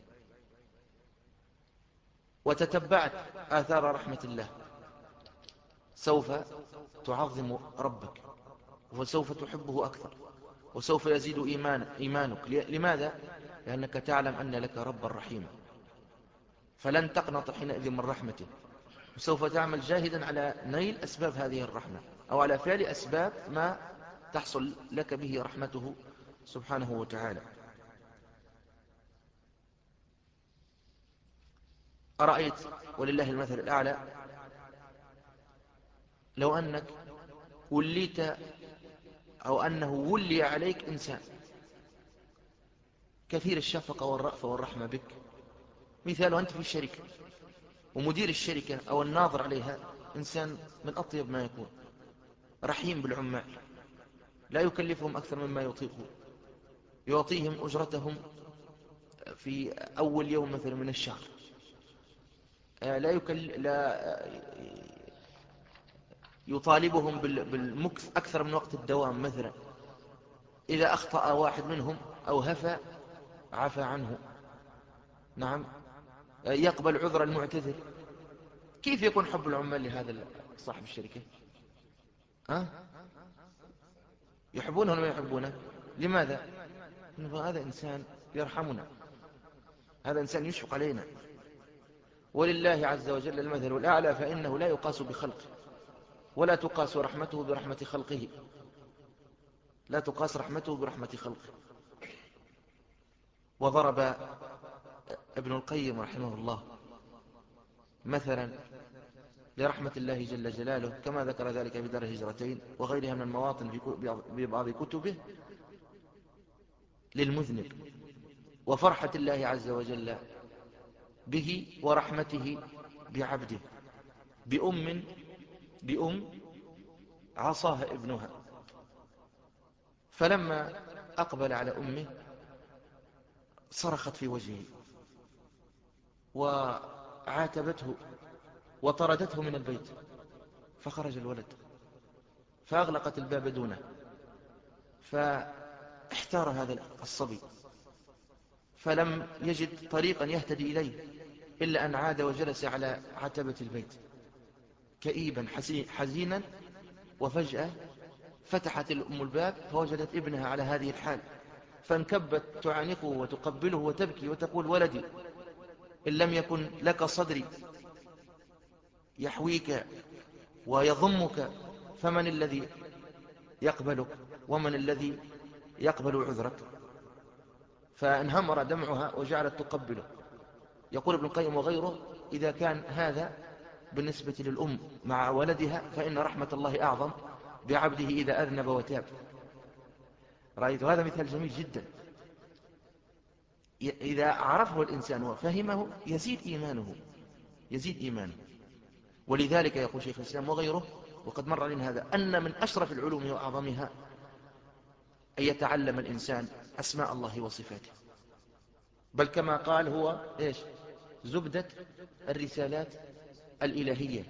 وتتبعت آثار رحمة الله، سوف تعظم ربك، وسوف تحبه أكثر، وسوف يزيد إيمان إيمانك. لماذا؟ لأنك تعلم أن لك ربا رحيما، فلن تقنط حينئذ من رحمته، وسوف تعمل جاهدا على نيل أسباب هذه الرحمة، أو على فعل أسباب ما تحصل لك به رحمته سبحانه وتعالى. أرأيت ولله المثل الأعلى لو أنك وليت أو أنه ولي عليك إنسان كثير الشفقة والرأفة والرحمة بك، مثال أنت في الشركة، ومدير الشركة أو الناظر عليها إنسان من أطيب ما يكون، رحيم بالعمال، لا يكلفهم أكثر مما يطيقون، يعطيهم أجرتهم في أول يوم مثلا من الشهر، لا يكل لا يطالبهم بالمكث أكثر من وقت الدوام مثلا. إذا أخطأ واحد منهم أو هفى عفى عنه، نعم، يقبل عذر المعتذر. كيف يكون حب العمال لهذا صاحب الشركة؟ أه؟ يحبونه ولا ما يحبونه؟ لماذا؟ إنه هذا إنسان يرحمنا، هذا إنسان يشفق علينا. ولله عز وجل المثل الأعلى، فإنه لا يقاس بخلقه، ولا تقاس رحمته برحمة خلقه، لا تقاس رحمته برحمة خلقه. وضرب ابن القيم رحمه الله مثلا لرحمة الله جل جلاله، كما ذكر ذلك في دار الهجرتين وغيرها من المواطن في بعض كتبه، للمذنب، وفرحة الله عز وجل به ورحمته بعبده، بأم بأم عصاها ابنها، فلما أقبل على أمه صرخت في وجهه وعاتبته وطردته من البيت، فخرج الولد فأغلقت الباب دونه، فاحتار هذا الصبي فلم يجد طريقا يهتدي إليه إلا أن عاد وجلس على عتبة البيت كئيبا حزينا. وفجأة فتحت الأم الباب فوجدت ابنها على هذه الحال، فانكبت تعانقه وتقبله وتبكي وتقول ولدي، إن لم يكن لك صدري يحويك ويضمك فمن الذي يقبلك ومن الذي يقبل عذرك؟ فانهمر دمعها وجعلت تقبله. يقول ابن القيم وغيره إذا كان هذا بالنسبة للأم مع ولدها، فإن رحمة الله أعظم بعبده إذا أذنب وتاب. رأيت هذا مثال جميل جدا. إذا عرفه الإنسان وفهمه يزيد إيمانه، يزيد إيمانه. ولذلك يقول شيخ الإسلام وغيره، وقد مر علينا هذا، أن من أشرف العلوم وأعظمها أن يتعلم الإنسان أسماء الله وصفاته، بل كما قال هو إيش؟ زبدة الرسالات الإلهية.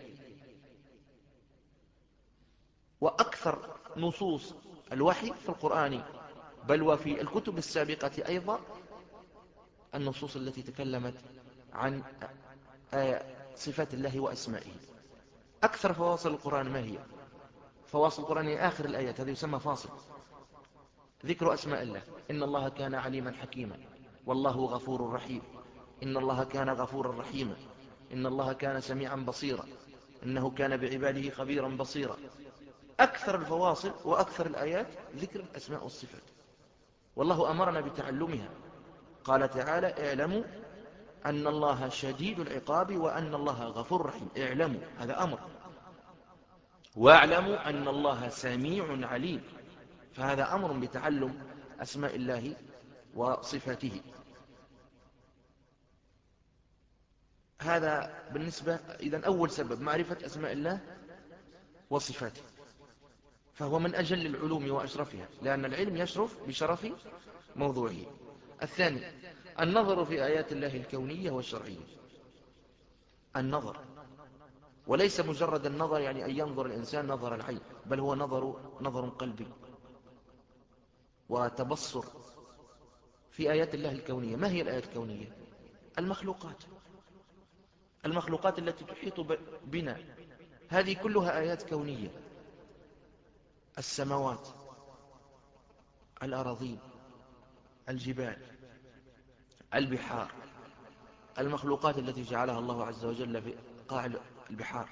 وأكثر نصوص الوحي في القرآن بل وفي الكتب السابقة أيضا النصوص التي تكلمت عن صفات الله وأسمائه. أكثر فواصل القرآن ما هي؟ فواصل القرآن هي آخر الآيات، هذا يسمى فاصل. ذكر أسماء الله: إن الله كان عليما حكيما، والله غفور رحيم، إن الله كان غفورا رحيما، إن الله كان سميعا بصيرا، إنه كان بعباده خبيرا بصيرا. أكثر الفواصل وأكثر الآيات ذكر الأسماء والصفات، والله أمرنا بتعلمها. قال تعالى: اعلموا أن الله شديد العقاب وأن الله غفور رحيم. اعلموا، هذا أمر. واعلموا أن الله سميع عليم، فهذا أمر بتعلم أسماء الله وصفاته. هذا بالنسبة إذن أول سبب معرفة أسماء الله وصفاته، فهو من أجل العلوم وأشرفها، لأن العلم يشرف بشرف موضوعه. الثاني: النظر في آيات الله الكونية والشرعية. النظر، وليس مجرد النظر يعني أن ينظر الإنسان نظر العين، بل هو نظر نظر قلبي وتبصر في آيات الله الكونية. ما هي الآيات الكونية؟ المخلوقات، المخلوقات التي تحيط بنا، هذه كلها آيات كونية. السماوات، الأراضين، الجبال، البحار، المخلوقات التي جعلها الله عز وجل في قاع البحار،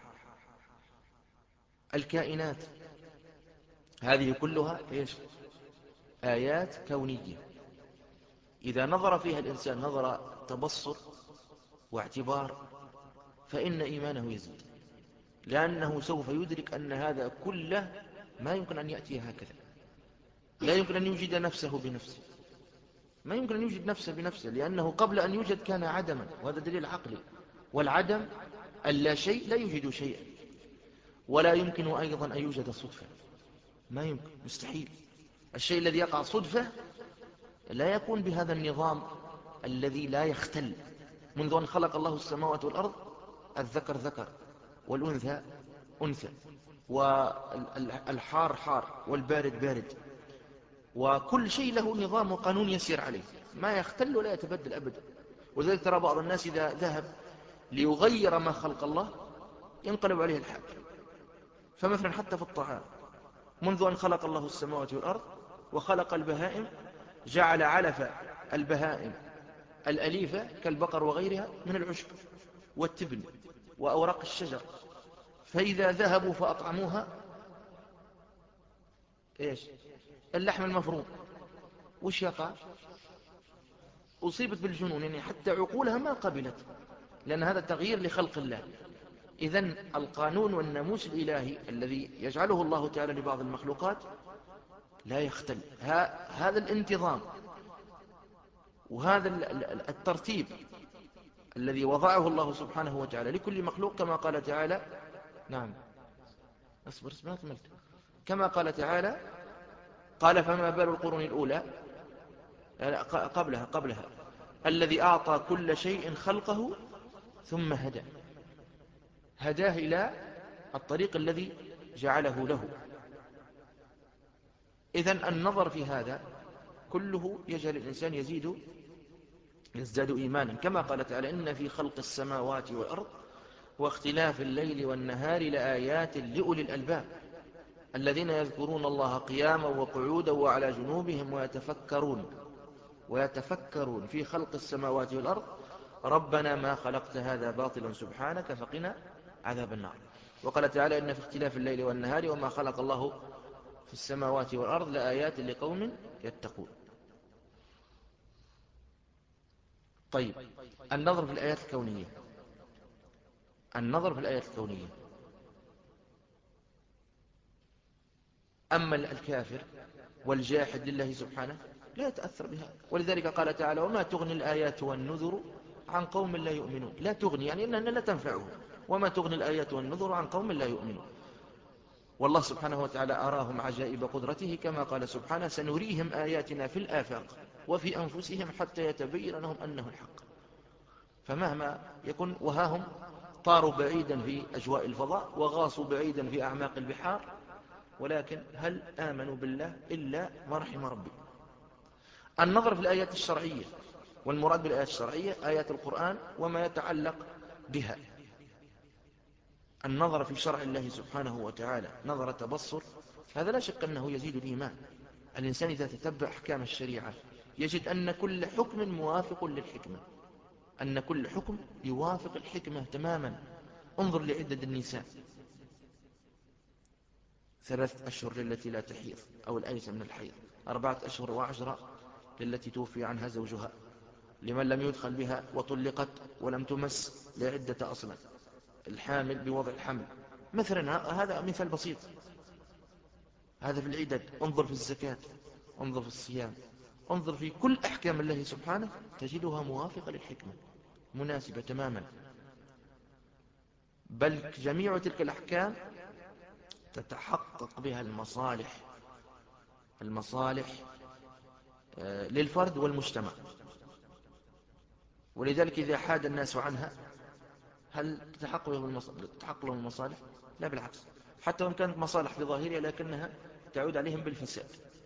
الكائنات، هذه كلها إيش؟ آيات كونية. إذا نظر فيها الإنسان نظر تبصر واعتبار فإن إيمانه يزيد، لأنه سوف يدرك أن هذا كله ما يمكن أن يأتي هكذا. لا يمكن أن يوجد نفسه بنفسه، ما يمكن أن يوجد نفسه بنفسه، لأنه قبل أن يوجد كان عدما، وهذا دليل عقلي. والعدم اللا شيء لا يوجد شيئا. ولا يمكن أيضا أن يوجد صدفة، ما يمكن، مستحيل. الشيء الذي يقع صدفة لا يكون بهذا النظام الذي لا يختل. منذ أن خلق الله السماوات والأرض الذكر ذكر والأنثى أنثى، والحار حار والبارد بارد، وكل شيء له نظام وقانون يسير عليه، ما يختل ولا يتبدل أبدا. ولذلك ترى بعض الناس إذا ذهب ليغير ما خلق الله ينقلب عليه الحال. فمثلا حتى في الطعام، منذ أن خلق الله السماوات والأرض وخلق البهائم جعل علف البهائم الأليفة كالبقر وغيرها من العشب والتبن وأوراق الشجر، فإذا ذهبوا فأطعموها إيش؟ اللحم المفروم، وش يقع؟ أصيبت بالجنون، يعني حتى عقولها ما قبلت، لأن هذا تغيير لخلق الله. إذن القانون والناموس الإلهي الذي يجعله الله تعالى لبعض المخلوقات لا يختل. هذا الانتظام وهذا الترتيب الذي وضعه الله سبحانه وتعالى لكل مخلوق، كما قال تعالى، نعم أصبر ما كملت، كما قال تعالى: قال فما بال القرون الأولى، قبلها قبلها الذي أعطى كل شيء خلقه ثم هدى، هداه إلى الطريق الذي جعله له. إذن النظر في هذا كله يجعل الإنسان يزيد يزداد إيمانا، كما قال تعالى: إن في خلق السماوات والأرض واختلاف الليل والنهار لآيات لأولي الألباب الذين يذكرون الله قياما وقعودا وعلى جنوبهم ويتفكرون ويتفكرون في خلق السماوات والأرض ربنا ما خلقت هذا باطلا سبحانك فقنا عذاب النار. وقال تعالى: إن في اختلاف الليل والنهار وما خلق الله في السماوات والأرض لآيات لقوم يتقون. طيب، النظر في الآيات الكونية، النظر في الآيات الكونية. أما الكافر والجاحد لله سبحانه لا يتأثر بها، ولذلك قال تعالى: وما تغني الآيات والنذر عن قوم لا يؤمنون. لا تغني يعني أنها لا تنفعهم، وما تغني الآيات والنذر عن قوم لا يؤمنون. والله سبحانه وتعالى أراهم عجائب قدرته، كما قال سبحانه: سنريهم آياتنا في الآفاق وفي أنفسهم حتى يتبين لهم أنه الحق. فمهما يكن، وهاهم طاروا بعيدا في أجواء الفضاء وغاصوا بعيدا في أعماق البحار، ولكن هل آمنوا بالله إلا ما رحم ربي. النظر في الآيات الشرعية، والمراد بالآيات الشرعية آيات القرآن وما يتعلق بها. النظر في شرع الله سبحانه وتعالى نظر تبصر، هذا لا شك أنه يزيد الإيمان. الإنسان إذا تتبع أحكام الشريعة يجد أن كل حكم موافق للحكمة، أن كل حكم يوافق الحكمة تماما. انظر لعدة النساء، ثلاثة أشهر للتي لا تحيض أو الآية من الحيض، أربعة أشهر وعشرة للتي توفي عنها زوجها، لمن لم يدخل بها وطلقت ولم تمس لعدة أصلا، الحامل بوضع الحمل مثلا. هذا مثال بسيط، هذا في العدد. انظر في الزكاة، انظر في الصيام، انظر في كل أحكام الله سبحانه تجدها موافقة للحكمة، مناسبة تماما. بل جميع تلك الأحكام تتحقق بها المصالح، المصالح للفرد والمجتمع. ولذلك إذا حاد الناس عنها هل تتحقق لهم المصالح؟ لا، بالعكس، حتى وإن كانت مصالح في ظاهرها لكنها تعود عليهم بالفساد.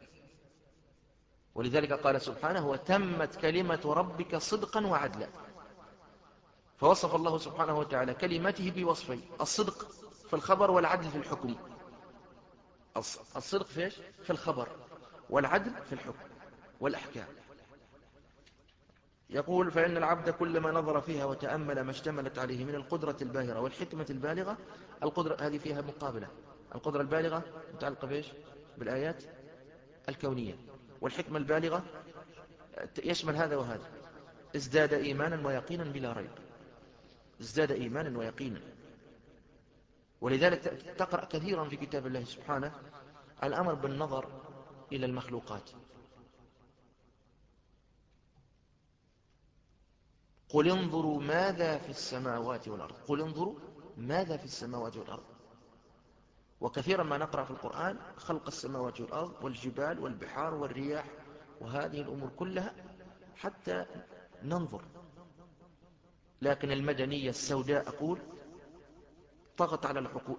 ولذلك قال سبحانه وتمت كلمة ربك صدقا وعدلا، فوصف الله سبحانه وتعالى كلمته بوصفين: الصدق في الخبر والعدل في الحكم. الصدق فيش؟ في الخبر، والعدل في الحكم والأحكام. يقول فإن العبد كلما نظر فيها وتأمل ما اشتملت عليه من القدرة الباهرة والحكمة البالغة. القدرة هذه فيها مقابلة، القدرة البالغة متعلقة بإيش؟ بالآيات الكونية، والحكمة البالغة يشمل هذا وهذا. ازداد إيمانا ويقينا بلا ريب، ازداد إيمانا ويقينا. ولذلك تقرأ كثيرا في كتاب الله سبحانه الأمر بالنظر إلى المخلوقات. قل انظروا ماذا في السماوات والأرض، قل انظروا ماذا في السماوات والأرض. وكثيرا ما نقرأ في القرآن خلق السماوات والأرض والجبال والبحار والرياح وهذه الأمور كلها حتى ننظر. لكن المدنية السوداء أقول طغت على العقول،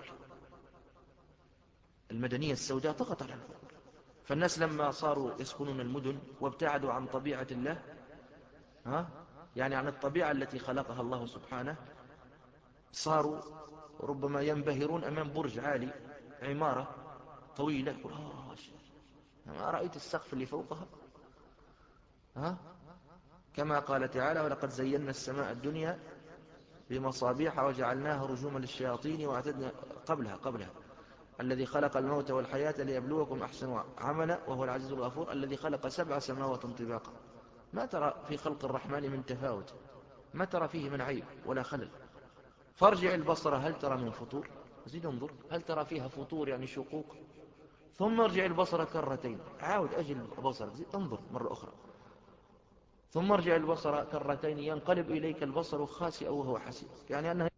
المدنية السوداء طغت على العقول. فالناس لما صاروا يسكنون المدن وابتعدوا عن طبيعة الله، ها يعني عن الطبيعة التي خلقها الله سبحانه، صاروا ربما ينبهرون أمام برج عالي، عمارة طويلة، يقول آه ما رأيت السقف اللي فوقها؟ ها كما قال تعالى ولقد زينا السماء الدنيا بمصابيح وجعلناها رجوما للشياطين وأعتدنا قبلها قبلها الذي خلق الموت والحياة ليبلوكم أحسن عملا وهو العزيز الغفور الذي خلق سبع سماوات طباقا ما ترى في خلق الرحمن من تفاوت، ما ترى فيه من عيب ولا خلل. فارجع البصر هل ترى من فطور، زيد انظر هل ترى فيها فطور يعني شقوق، ثم ارجع البصر كرتين، عاود أجل البصر زيد انظر مرة أخرى، ثم ارجع البصر كرتين ينقلب إليك البصر خاسئا وهو حسير، يعني أنها